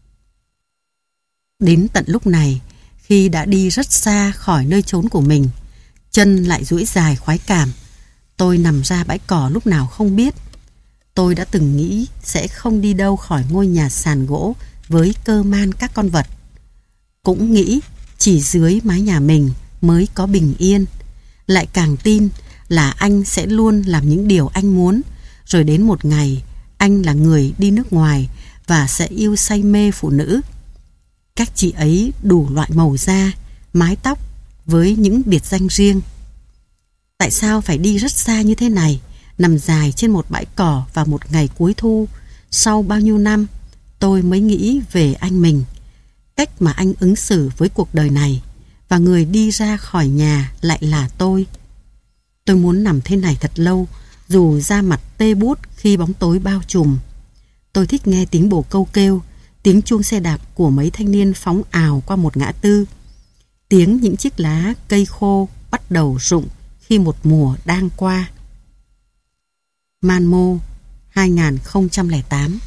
Đến tận lúc này, khi đã đi rất xa khỏi nơi trốn của mình, chân lại duỗi dài khoái cảm, tôi nằm ra bãi cỏ lúc nào không biết. Tôi đã từng nghĩ sẽ không đi đâu khỏi ngôi nhà sàn gỗ với cơ man các con vật. Cũng nghĩ chỉ dưới mái nhà mình mới có bình yên. Lại càng tin là anh sẽ luôn làm những điều anh muốn, rồi đến một ngày anh là người đi nước ngoài và sẽ yêu say mê phụ nữ. Các chị ấy đủ loại màu da, mái tóc với những biệt danh riêng. Tại sao phải đi rất xa như thế này, nằm dài trên một bãi cỏ vào một ngày cuối thu? Sau bao nhiêu năm, tôi mới nghĩ về anh mình, cách mà anh ứng xử với cuộc đời này, và người đi ra khỏi nhà lại là tôi. Tôi muốn nằm thế này thật lâu, dù da mặt tê buốt khi bóng tối bao trùm. Tôi thích nghe tiếng bồ câu kêu, tiếng chuông xe đạp của mấy thanh niên phóng ào qua một ngã tư, tiếng những chiếc lá cây khô bắt đầu rụng khi một mùa đang qua. Malmö, hai không không tám.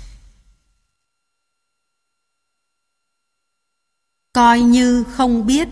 Coi như không biết.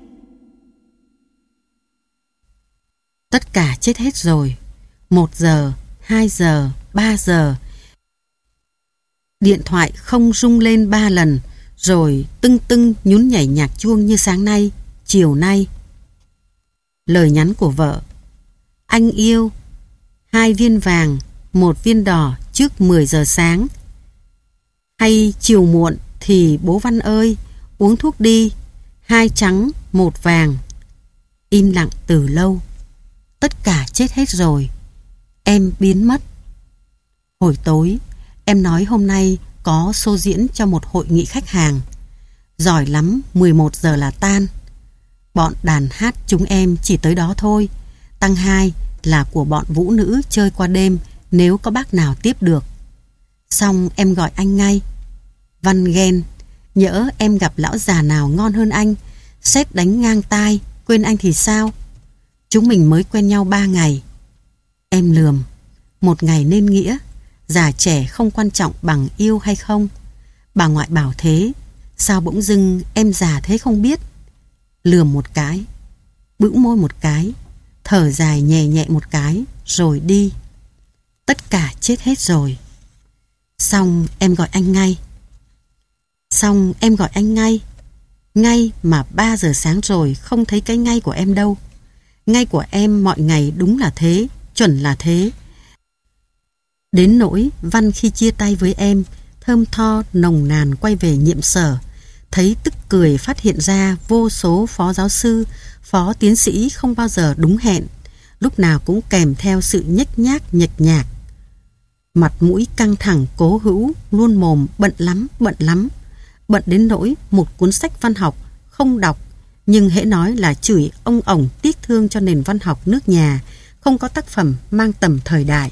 Tất cả chết hết rồi. Một giờ, hai giờ, ba giờ. Điện thoại không rung lên ba lần, rồi tưng tưng nhún nhảy nhạc chuông như sáng nay, chiều nay. Lời nhắn của vợ: anh yêu, hai viên vàng, một viên đỏ trước mười giờ sáng. Hay chiều muộn thì bố Văn ơi, uống thuốc đi, hai trắng, một vàng. Im lặng từ lâu. Tất cả chết hết rồi. Em biến mất. Hồi tối, em nói hôm nay có show diễn cho một hội nghị khách hàng. Giỏi lắm, mười một giờ là tan. Bọn đàn hát chúng em chỉ tới đó thôi. Tăng hai là của bọn vũ nữ chơi qua đêm nếu có bác nào tiếp được. Xong em gọi anh ngay. Văn ghen, nhỡ em gặp lão già nào ngon hơn anh, sếp đánh ngang tai, quên anh thì sao? Chúng mình mới quen nhau ba ngày. Em lườm, một ngày nên nghĩa, già trẻ không quan trọng bằng yêu hay không. Bà ngoại bảo thế, sao bỗng dưng em già thế không biết? Lườm một cái, bĩu môi một cái, thở dài nhẹ nhẹ một cái, rồi đi. Tất cả chết hết rồi. Xong em gọi anh ngay. Xong em gọi anh ngay. Ngay mà ba giờ sáng rồi không thấy cái ngay của em đâu. Ngay của em mọi ngày đúng là thế, chuẩn là thế. Đến nỗi Văn khi chia tay với em, thơm tho nồng nàn quay về nhiệm sở, thấy tức cười phát hiện ra vô số phó giáo sư, phó tiến sĩ không bao giờ đúng hẹn, lúc nào cũng kèm theo sự nhếch nhác nhệch nhạc. Mặt mũi căng thẳng cố hữu, luôn mồm bận lắm, bận lắm. bận đến nỗi một cuốn sách văn học không đọc, nhưng hễ nói là chửi ông ổng tiếc thương cho nền văn học nước nhà, không có tác phẩm mang tầm thời đại.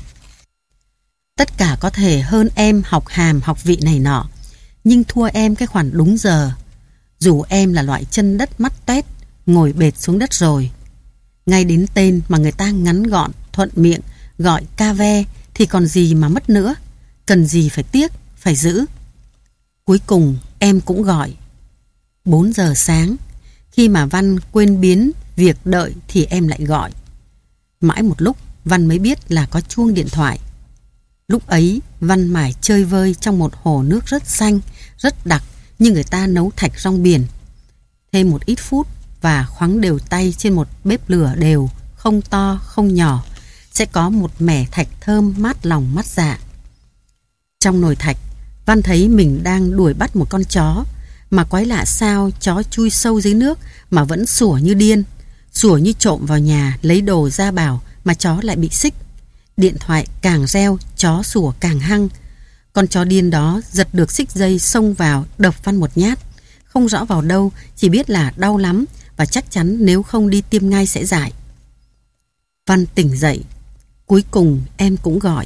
Tất cả có thể hơn em học hàm học vị này nọ, nhưng thua em cái khoản đúng giờ. Dù em là loại chân đất mắt tét, ngồi bệt xuống đất rồi. Ngay đến tên mà người ta ngắn gọn, thuận miệng, gọi ca ve thì còn gì mà mất nữa. Cần gì phải tiếc, phải giữ. Cuối cùng em cũng gọi. Bốn giờ sáng, khi mà Văn quên biến việc đợi thì em lại gọi. Mãi một lúc Văn mới biết là có chuông điện thoại. Lúc ấy Văn mải chơi vơi trong một hồ nước rất xanh, rất đặc như người ta nấu thạch rong biển. Thêm một ít phút và khoắng đều tay trên một bếp lửa đều, không to không nhỏ, sẽ có một mẻ thạch thơm mát lòng mát dạ. Trong nồi thạch, Văn thấy mình đang đuổi bắt một con chó, mà quái lạ sao chó chui sâu dưới nước mà vẫn sủa như điên, sủa như trộm vào nhà lấy đồ ra bảo mà chó lại bị xích. Điện thoại càng reo, chó sủa càng hăng. Con chó điên đó giật được xích dây xông vào đập Văn một nhát, không rõ vào đâu, chỉ biết là đau lắm và chắc chắn nếu không đi tiêm ngay sẽ dại. Văn tỉnh dậy. Cuối cùng em cũng gọi.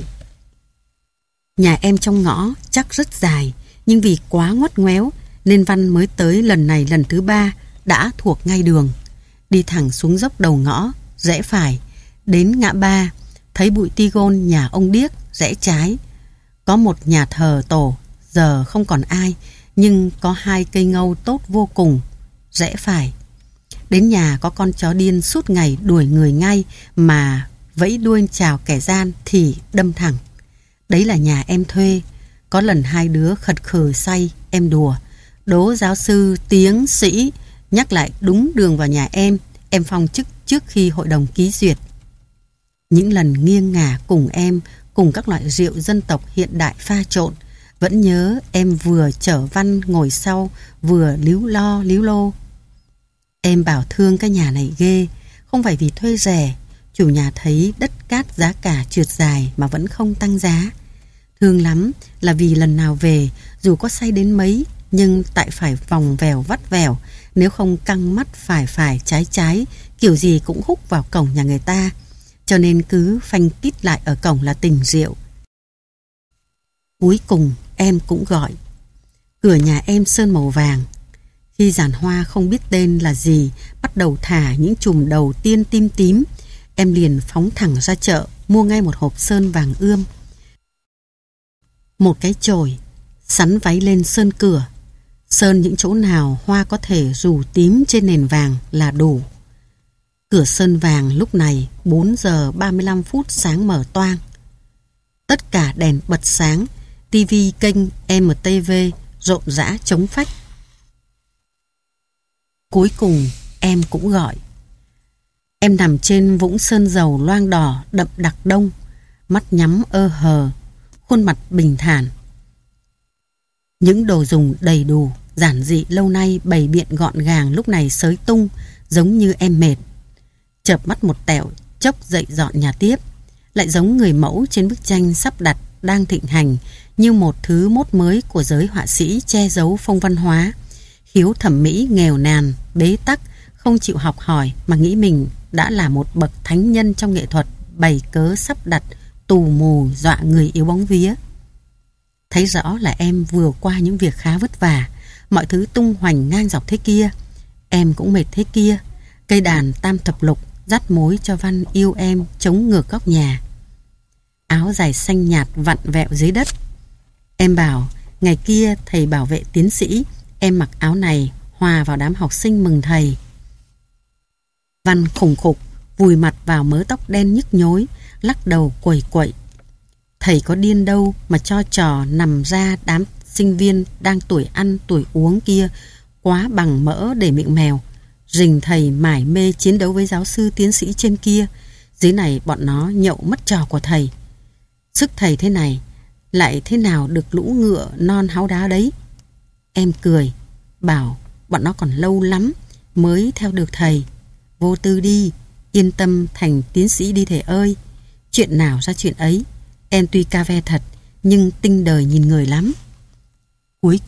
Nhà em trong ngõ chắc rất dài, nhưng vì quá ngoắt ngoéo nên Văn mới tới lần này lần thứ ba đã thuộc ngay đường. Đi thẳng xuống dốc đầu ngõ, rẽ phải, đến ngã ba, thấy bụi tigon nhà ông Điếc, rẽ trái. Có một nhà thờ tổ, giờ không còn ai, nhưng có hai cây ngâu tốt vô cùng, rẽ phải. Đến nhà có con chó điên suốt ngày đuổi người ngay mà vẫy đuôi chào kẻ gian thì đâm thẳng. Đấy là nhà em thuê. Có lần hai đứa khật khừ say, em đùa. Đố giáo sư tiến sĩ nhắc lại đúng đường vào nhà em, em phong chức trước khi hội đồng ký duyệt. Những lần nghiêng ngả cùng em, cùng các loại rượu dân tộc hiện đại pha trộn, vẫn nhớ em vừa chở Văn ngồi sau, vừa líu lo líu lô. Em bảo thương cái nhà này ghê, không phải vì thuê rẻ, chủ nhà thấy đất cát giá cả trượt dài mà vẫn không tăng giá. Thương lắm là vì lần nào về, dù có say đến mấy, nhưng tại phải vòng vèo vắt vẻo, nếu không căng mắt phải phải trái trái, kiểu gì cũng húc vào cổng nhà người ta, cho nên cứ phanh kít lại ở cổng là tình rượu. Cuối cùng em cũng gọi. Cửa nhà em sơn màu vàng. Khi giàn hoa không biết tên là gì bắt đầu thả những chùm đầu tiên tím tím, em liền phóng thẳng ra chợ mua ngay một hộp sơn vàng ươm, một cái chổi, sắn váy lên sơn cửa. Sơn những chỗ nào hoa có thể rủ tím trên nền vàng là đủ. Cửa sơn vàng lúc này bốn giờ ba mươi lăm phút sáng mở toang. Tất cả đèn bật sáng, tivi kênh em tê vê rộn rã chống phách. Cuối cùng em cũng gọi. Em nằm trên vũng sơn dầu loang đỏ đậm đặc đông, mắt nhắm ơ hờ, khuôn mặt bình thản. Những đồ dùng đầy đủ, giản dị lâu nay bày biện gọn gàng lúc này xới tung, giống như em mệt. Chợp mắt một tẹo, chốc dậy dọn nhà tiếp, lại giống người mẫu trên bức tranh sắp đặt đang thịnh hành, như một thứ mốt mới của giới họa sĩ che giấu phong văn hóa. Khiếu thẩm mỹ nghèo nàn, bế tắc, không chịu học hỏi mà nghĩ mình đã là một bậc thánh nhân trong nghệ thuật, bày cớ sắp đặt tù mù dọa người yếu bóng vía. Thấy rõ là em vừa qua những việc khá vất vả, mọi thứ tung hoành ngang dọc thế kia, em cũng mệt thế kia. Cây đàn tam thập lục dắt mối cho Văn yêu em chống ngược góc nhà. Áo dài xanh nhạt vặn vẹo dưới đất. Em bảo ngày kia thầy bảo vệ tiến sĩ, em mặc áo này hòa vào đám học sinh mừng thầy. Văn khủng khục vùi mặt vào mớ tóc đen nhức nhối, lắc đầu quẩy quậy. Thầy có điên đâu mà cho trò nằm ra đám sinh viên đang tuổi ăn tuổi uống kia quá bằng mỡ để miệng mèo. Rình thầy mải mê chiến đấu với giáo sư tiến sĩ trên kia, dưới này bọn nó nhậu mất trò của thầy. Sức thầy thế này, lại thế nào được lũ ngựa non háu đá đấy. Em cười, bảo bọn nó còn lâu lắm mới theo được thầy. Vô tư đi, yên tâm thành tiến sĩ đi thầy ơi. Chuyện nào ra chuyện ấy, em tuy ca ve thật, nhưng tinh đời nhìn người lắm. Cuối cùng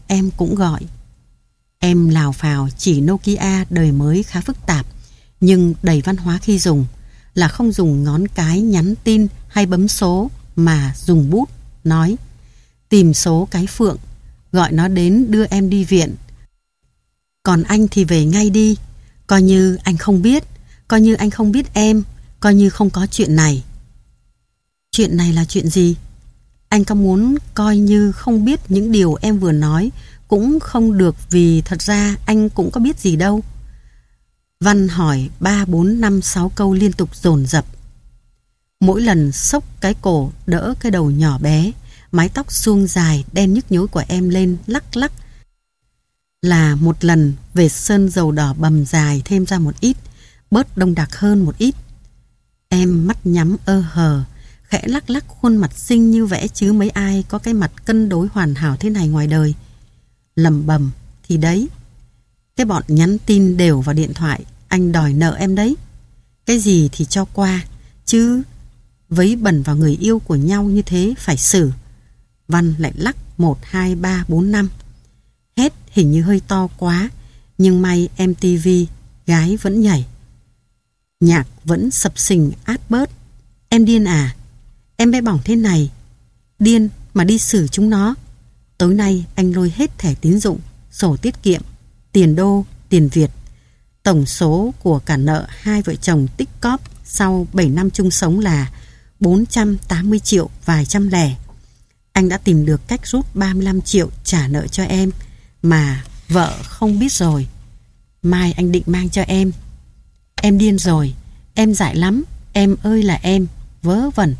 em cũng gọi. Em lào phào chỉ Nokia đời mới khá phức tạp, nhưng đầy văn hóa khi dùng, là không dùng ngón cái nhắn tin hay bấm số mà dùng bút, nói tìm số cái phượng, gọi nó đến đưa em đi viện. Còn anh thì về ngay đi, coi như anh không biết, coi như anh không biết em, coi như không có chuyện này. Chuyện này là chuyện gì? Anh có muốn coi như không biết những điều em vừa nói cũng không được, vì thật ra anh cũng có biết gì đâu. Văn hỏi ba, bốn, năm, sáu câu liên tục dồn dập. Mỗi lần xốc cái cổ đỡ cái đầu nhỏ bé, mái tóc suông dài đen nhức nhối của em lên lắc lắc, là một lần vệt sơn dầu đỏ bầm dài thêm ra một ít, bớt đông đặc hơn một ít. Em mắt nhắm ơ hờ, khẽ lắc lắc khuôn mặt xinh như vẽ, chứ mấy ai có cái mặt cân đối hoàn hảo thế này ngoài đời. Lầm bầm thì đấy, cái bọn nhắn tin đều vào điện thoại, anh đòi nợ em đấy. Cái gì thì cho qua, chứ vấy bẩn vào người yêu của nhau như thế phải xử. Văn lại lắc một, hai, ba, bốn, năm. Hét hình như hơi to quá, nhưng may em ti vi gái vẫn nhảy. Nhạc vẫn sập sình át bớt. Em điên à? Em bé bỏng thế này, điên mà đi xử chúng nó. Tối nay anh lôi hết thẻ tín dụng, sổ tiết kiệm, tiền đô, tiền Việt. Tổng số của cả nợ hai vợ chồng tích cóp sau bảy năm chung sống là bốn trăm tám mươi triệu vài trăm lẻ. Anh đã tìm được cách rút ba mươi lăm triệu trả nợ cho em, mà vợ không biết rồi. Mai anh định mang cho em. Em điên rồi, em dại lắm, em ơi là em, vớ vẩn.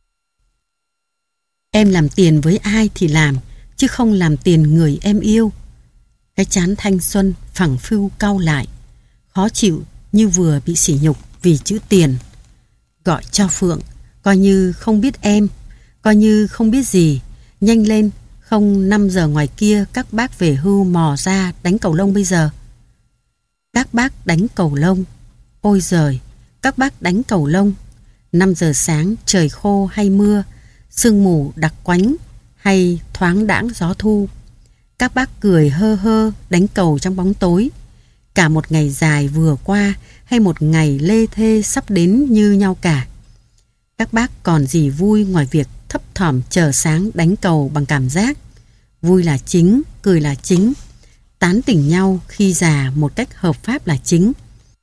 Em làm tiền với ai thì làm, chứ không làm tiền người em yêu. Cái trán thanh xuân phẳng phưu cau lại, khó chịu như vừa bị sỉ nhục vì chữ tiền. Gọi cho Phượng, coi như không biết em, coi như không biết gì. Nhanh lên, không năm giờ ngoài kia các bác về hưu mò ra đánh cầu lông bây giờ. Các bác đánh cầu lông? Ôi giời, các bác đánh cầu lông. Năm giờ sáng trời khô hay mưa, sương mù đặc quánh hay thoáng đãng gió thu, các bác cười hơ hơ đánh cầu trong bóng tối. Cả một ngày dài vừa qua hay một ngày lê thê sắp đến như nhau cả. Các bác còn gì vui ngoài việc thấp thỏm chờ sáng đánh cầu bằng cảm giác. Vui là chính, cười là chính, tán tỉnh nhau khi già một cách hợp pháp là chính.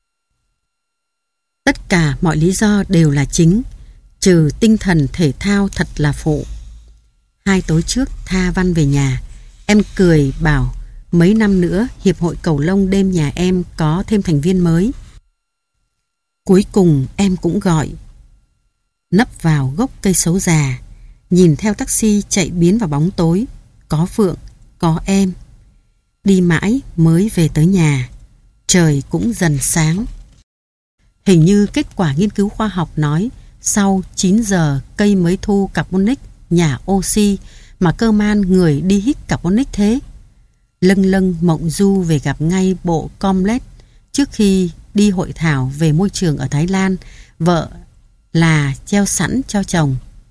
Tất cả mọi lý do đều là chính, trừ tinh thần thể thao thật là phụ. Hai tối trước tha Văn về nhà, em cười bảo mấy năm nữa hiệp hội cầu lông đêm nhà em có thêm thành viên mới. Cuối cùng em cũng gọi. Nấp vào gốc cây sấu già, nhìn theo taxi chạy biến vào bóng tối. Có Phượng, có em. Đi mãi mới về tới nhà. Trời cũng dần sáng. Hình như kết quả nghiên cứu khoa học nói sau chín giờ cây mới thu carbonic, nhả oxy, mà cơ man người đi hít carbonic thế. Lâng lâng mộng du về gặp ngay bộ Comlet trước khi đi hội thảo về môi trường ở Thái Lan, vợ là treo sẵn cho chồng.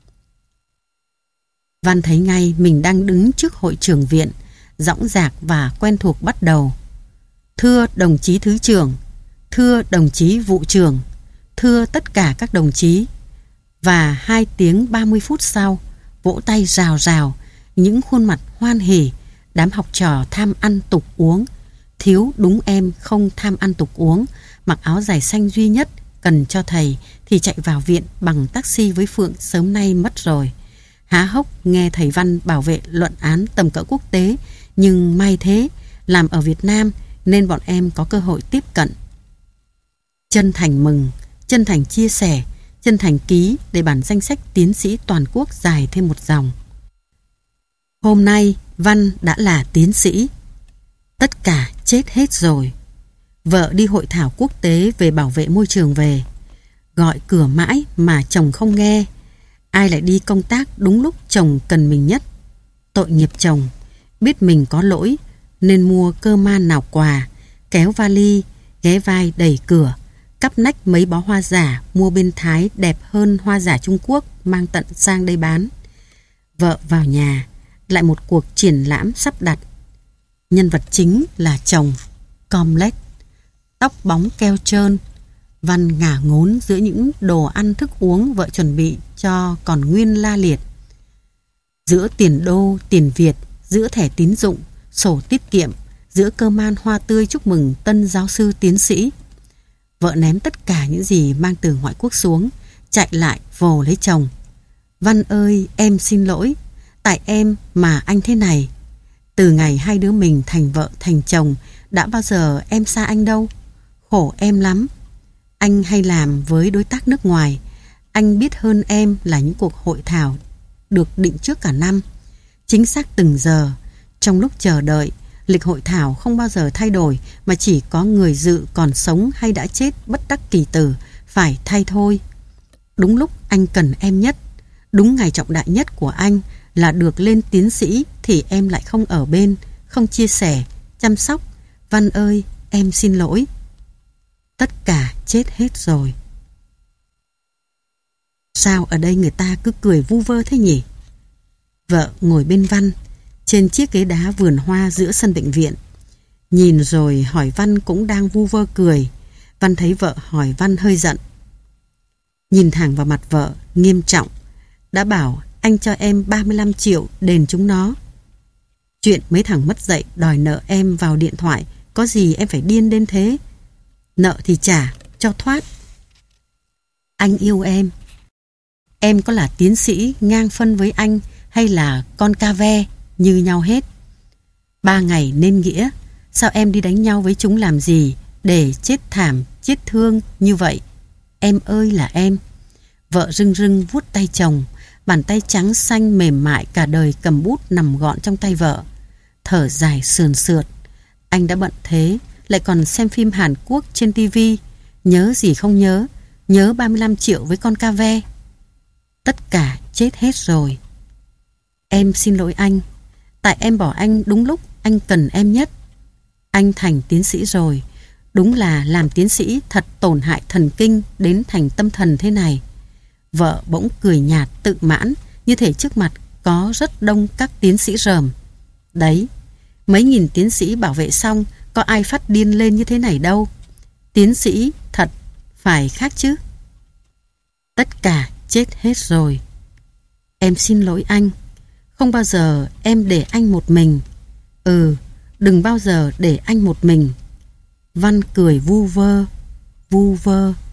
Văn thấy ngay mình đang đứng trước hội trưởng viện, dõng dạc và quen thuộc bắt đầu. Thưa đồng chí thứ trưởng, thưa đồng chí vụ trưởng, thưa tất cả các đồng chí. Và hai tiếng ba mươi phút sau, vỗ tay rào rào, những khuôn mặt hoan hỉ, đám học trò tham ăn tục uống. Thiếu đúng em không tham ăn tục uống, mặc áo dài xanh duy nhất cần cho thầy thì chạy vào viện bằng taxi với Phượng sớm nay mất rồi. Há hốc nghe thầy Văn bảo vệ luận án tầm cỡ quốc tế, nhưng may thế, làm ở Việt Nam nên bọn em có cơ hội tiếp cận. Chân thành mừng, chân thành chia sẻ, chân thành ký để bản danh sách tiến sĩ toàn quốc dài thêm một dòng. Hôm nay Văn đã là tiến sĩ. Tất cả chết hết rồi. Vợ đi hội thảo quốc tế về bảo vệ môi trường về. Gọi cửa mãi mà chồng không nghe. Ai lại đi công tác đúng lúc chồng cần mình nhất. Tội nghiệp chồng, biết mình có lỗi nên mua cơ man nào quà, kéo vali, ghé vai đẩy cửa, cắp nách mấy bó hoa giả mua bên Thái đẹp hơn hoa giả Trung Quốc mang tận sang đây bán. Vợ vào nhà, lại một cuộc triển lãm sắp đặt. Nhân vật chính là chồng, Comlet, tóc bóng keo trơn. Văn ngả ngốn giữa những đồ ăn thức uống vợ chuẩn bị cho còn nguyên la liệt. Giữa tiền đô, tiền Việt, giữa thẻ tín dụng, sổ tiết kiệm, giữa cơm man hoa tươi chúc mừng tân giáo sư tiến sĩ. Vợ ném tất cả những gì mang từ ngoại quốc xuống, chạy lại vồ lấy chồng. Văn ơi, em xin lỗi, tại em mà anh thế này. Từ ngày hai đứa mình thành vợ thành chồng, đã bao giờ em xa anh đâu. Khổ em lắm. Anh hay làm với đối tác nước ngoài. Anh biết hơn em là những cuộc hội thảo được định trước cả năm, chính xác từng giờ. Trong lúc chờ đợi, lịch hội thảo không bao giờ thay đổi, mà chỉ có người dự còn sống hay đã chết bất đắc kỳ tử phải thay thôi. Đúng lúc anh cần em nhất, đúng ngày trọng đại nhất của anh là được lên tiến sĩ, thì em lại không ở bên, không chia sẻ, chăm sóc. Văn ơi, em xin lỗi. Tất cả chết hết rồi. Sao ở đây người ta cứ cười vu vơ thế nhỉ? Vợ ngồi bên Văn, trên chiếc ghế đá vườn hoa giữa sân bệnh viện. Nhìn rồi hỏi Văn cũng đang vu vơ cười. Văn thấy vợ hỏi Văn hơi giận. Nhìn thẳng vào mặt vợ, nghiêm trọng. Đã bảo anh cho em ba mươi lăm triệu đền chúng nó. Chuyện mấy thằng mất dạy đòi nợ em vào điện thoại, có gì em phải điên đến thế? Nợ thì trả, cho thoát. Anh yêu em. Em có là tiến sĩ ngang phân với anh hay là con ca ve, như nhau hết. Ba ngày nên nghĩa, sao em đi đánh nhau với chúng làm gì, để chết thảm, chết thương như vậy? Em ơi là em. Vợ rưng rưng vuốt tay chồng, bàn tay trắng xanh mềm mại cả đời cầm bút nằm gọn trong tay vợ. Thở dài sườn sượt. Anh đã bận thế, lại còn xem phim Hàn Quốc trên tivi. Nhớ gì không nhớ, nhớ ba mươi lăm triệu với con ca ve. Tất cả chết hết rồi. Em xin lỗi anh, tại em bỏ anh đúng lúc anh cần em nhất. Anh thành tiến sĩ rồi, đúng là làm tiến sĩ thật tổn hại thần kinh đến thành tâm thần thế này. Vợ bỗng cười nhạt tự mãn, như thể trước mặt có rất đông các tiến sĩ rờm. Đấy, mấy nghìn tiến sĩ bảo vệ xong, có ai phát điên lên như thế này đâu. Tiến sĩ thật phải khác chứ. Tất cả chết hết rồi. Em xin lỗi anh, không bao giờ em để anh một mình. Ừ, đừng bao giờ để anh một mình. Văn cười vu vơ, vu vơ.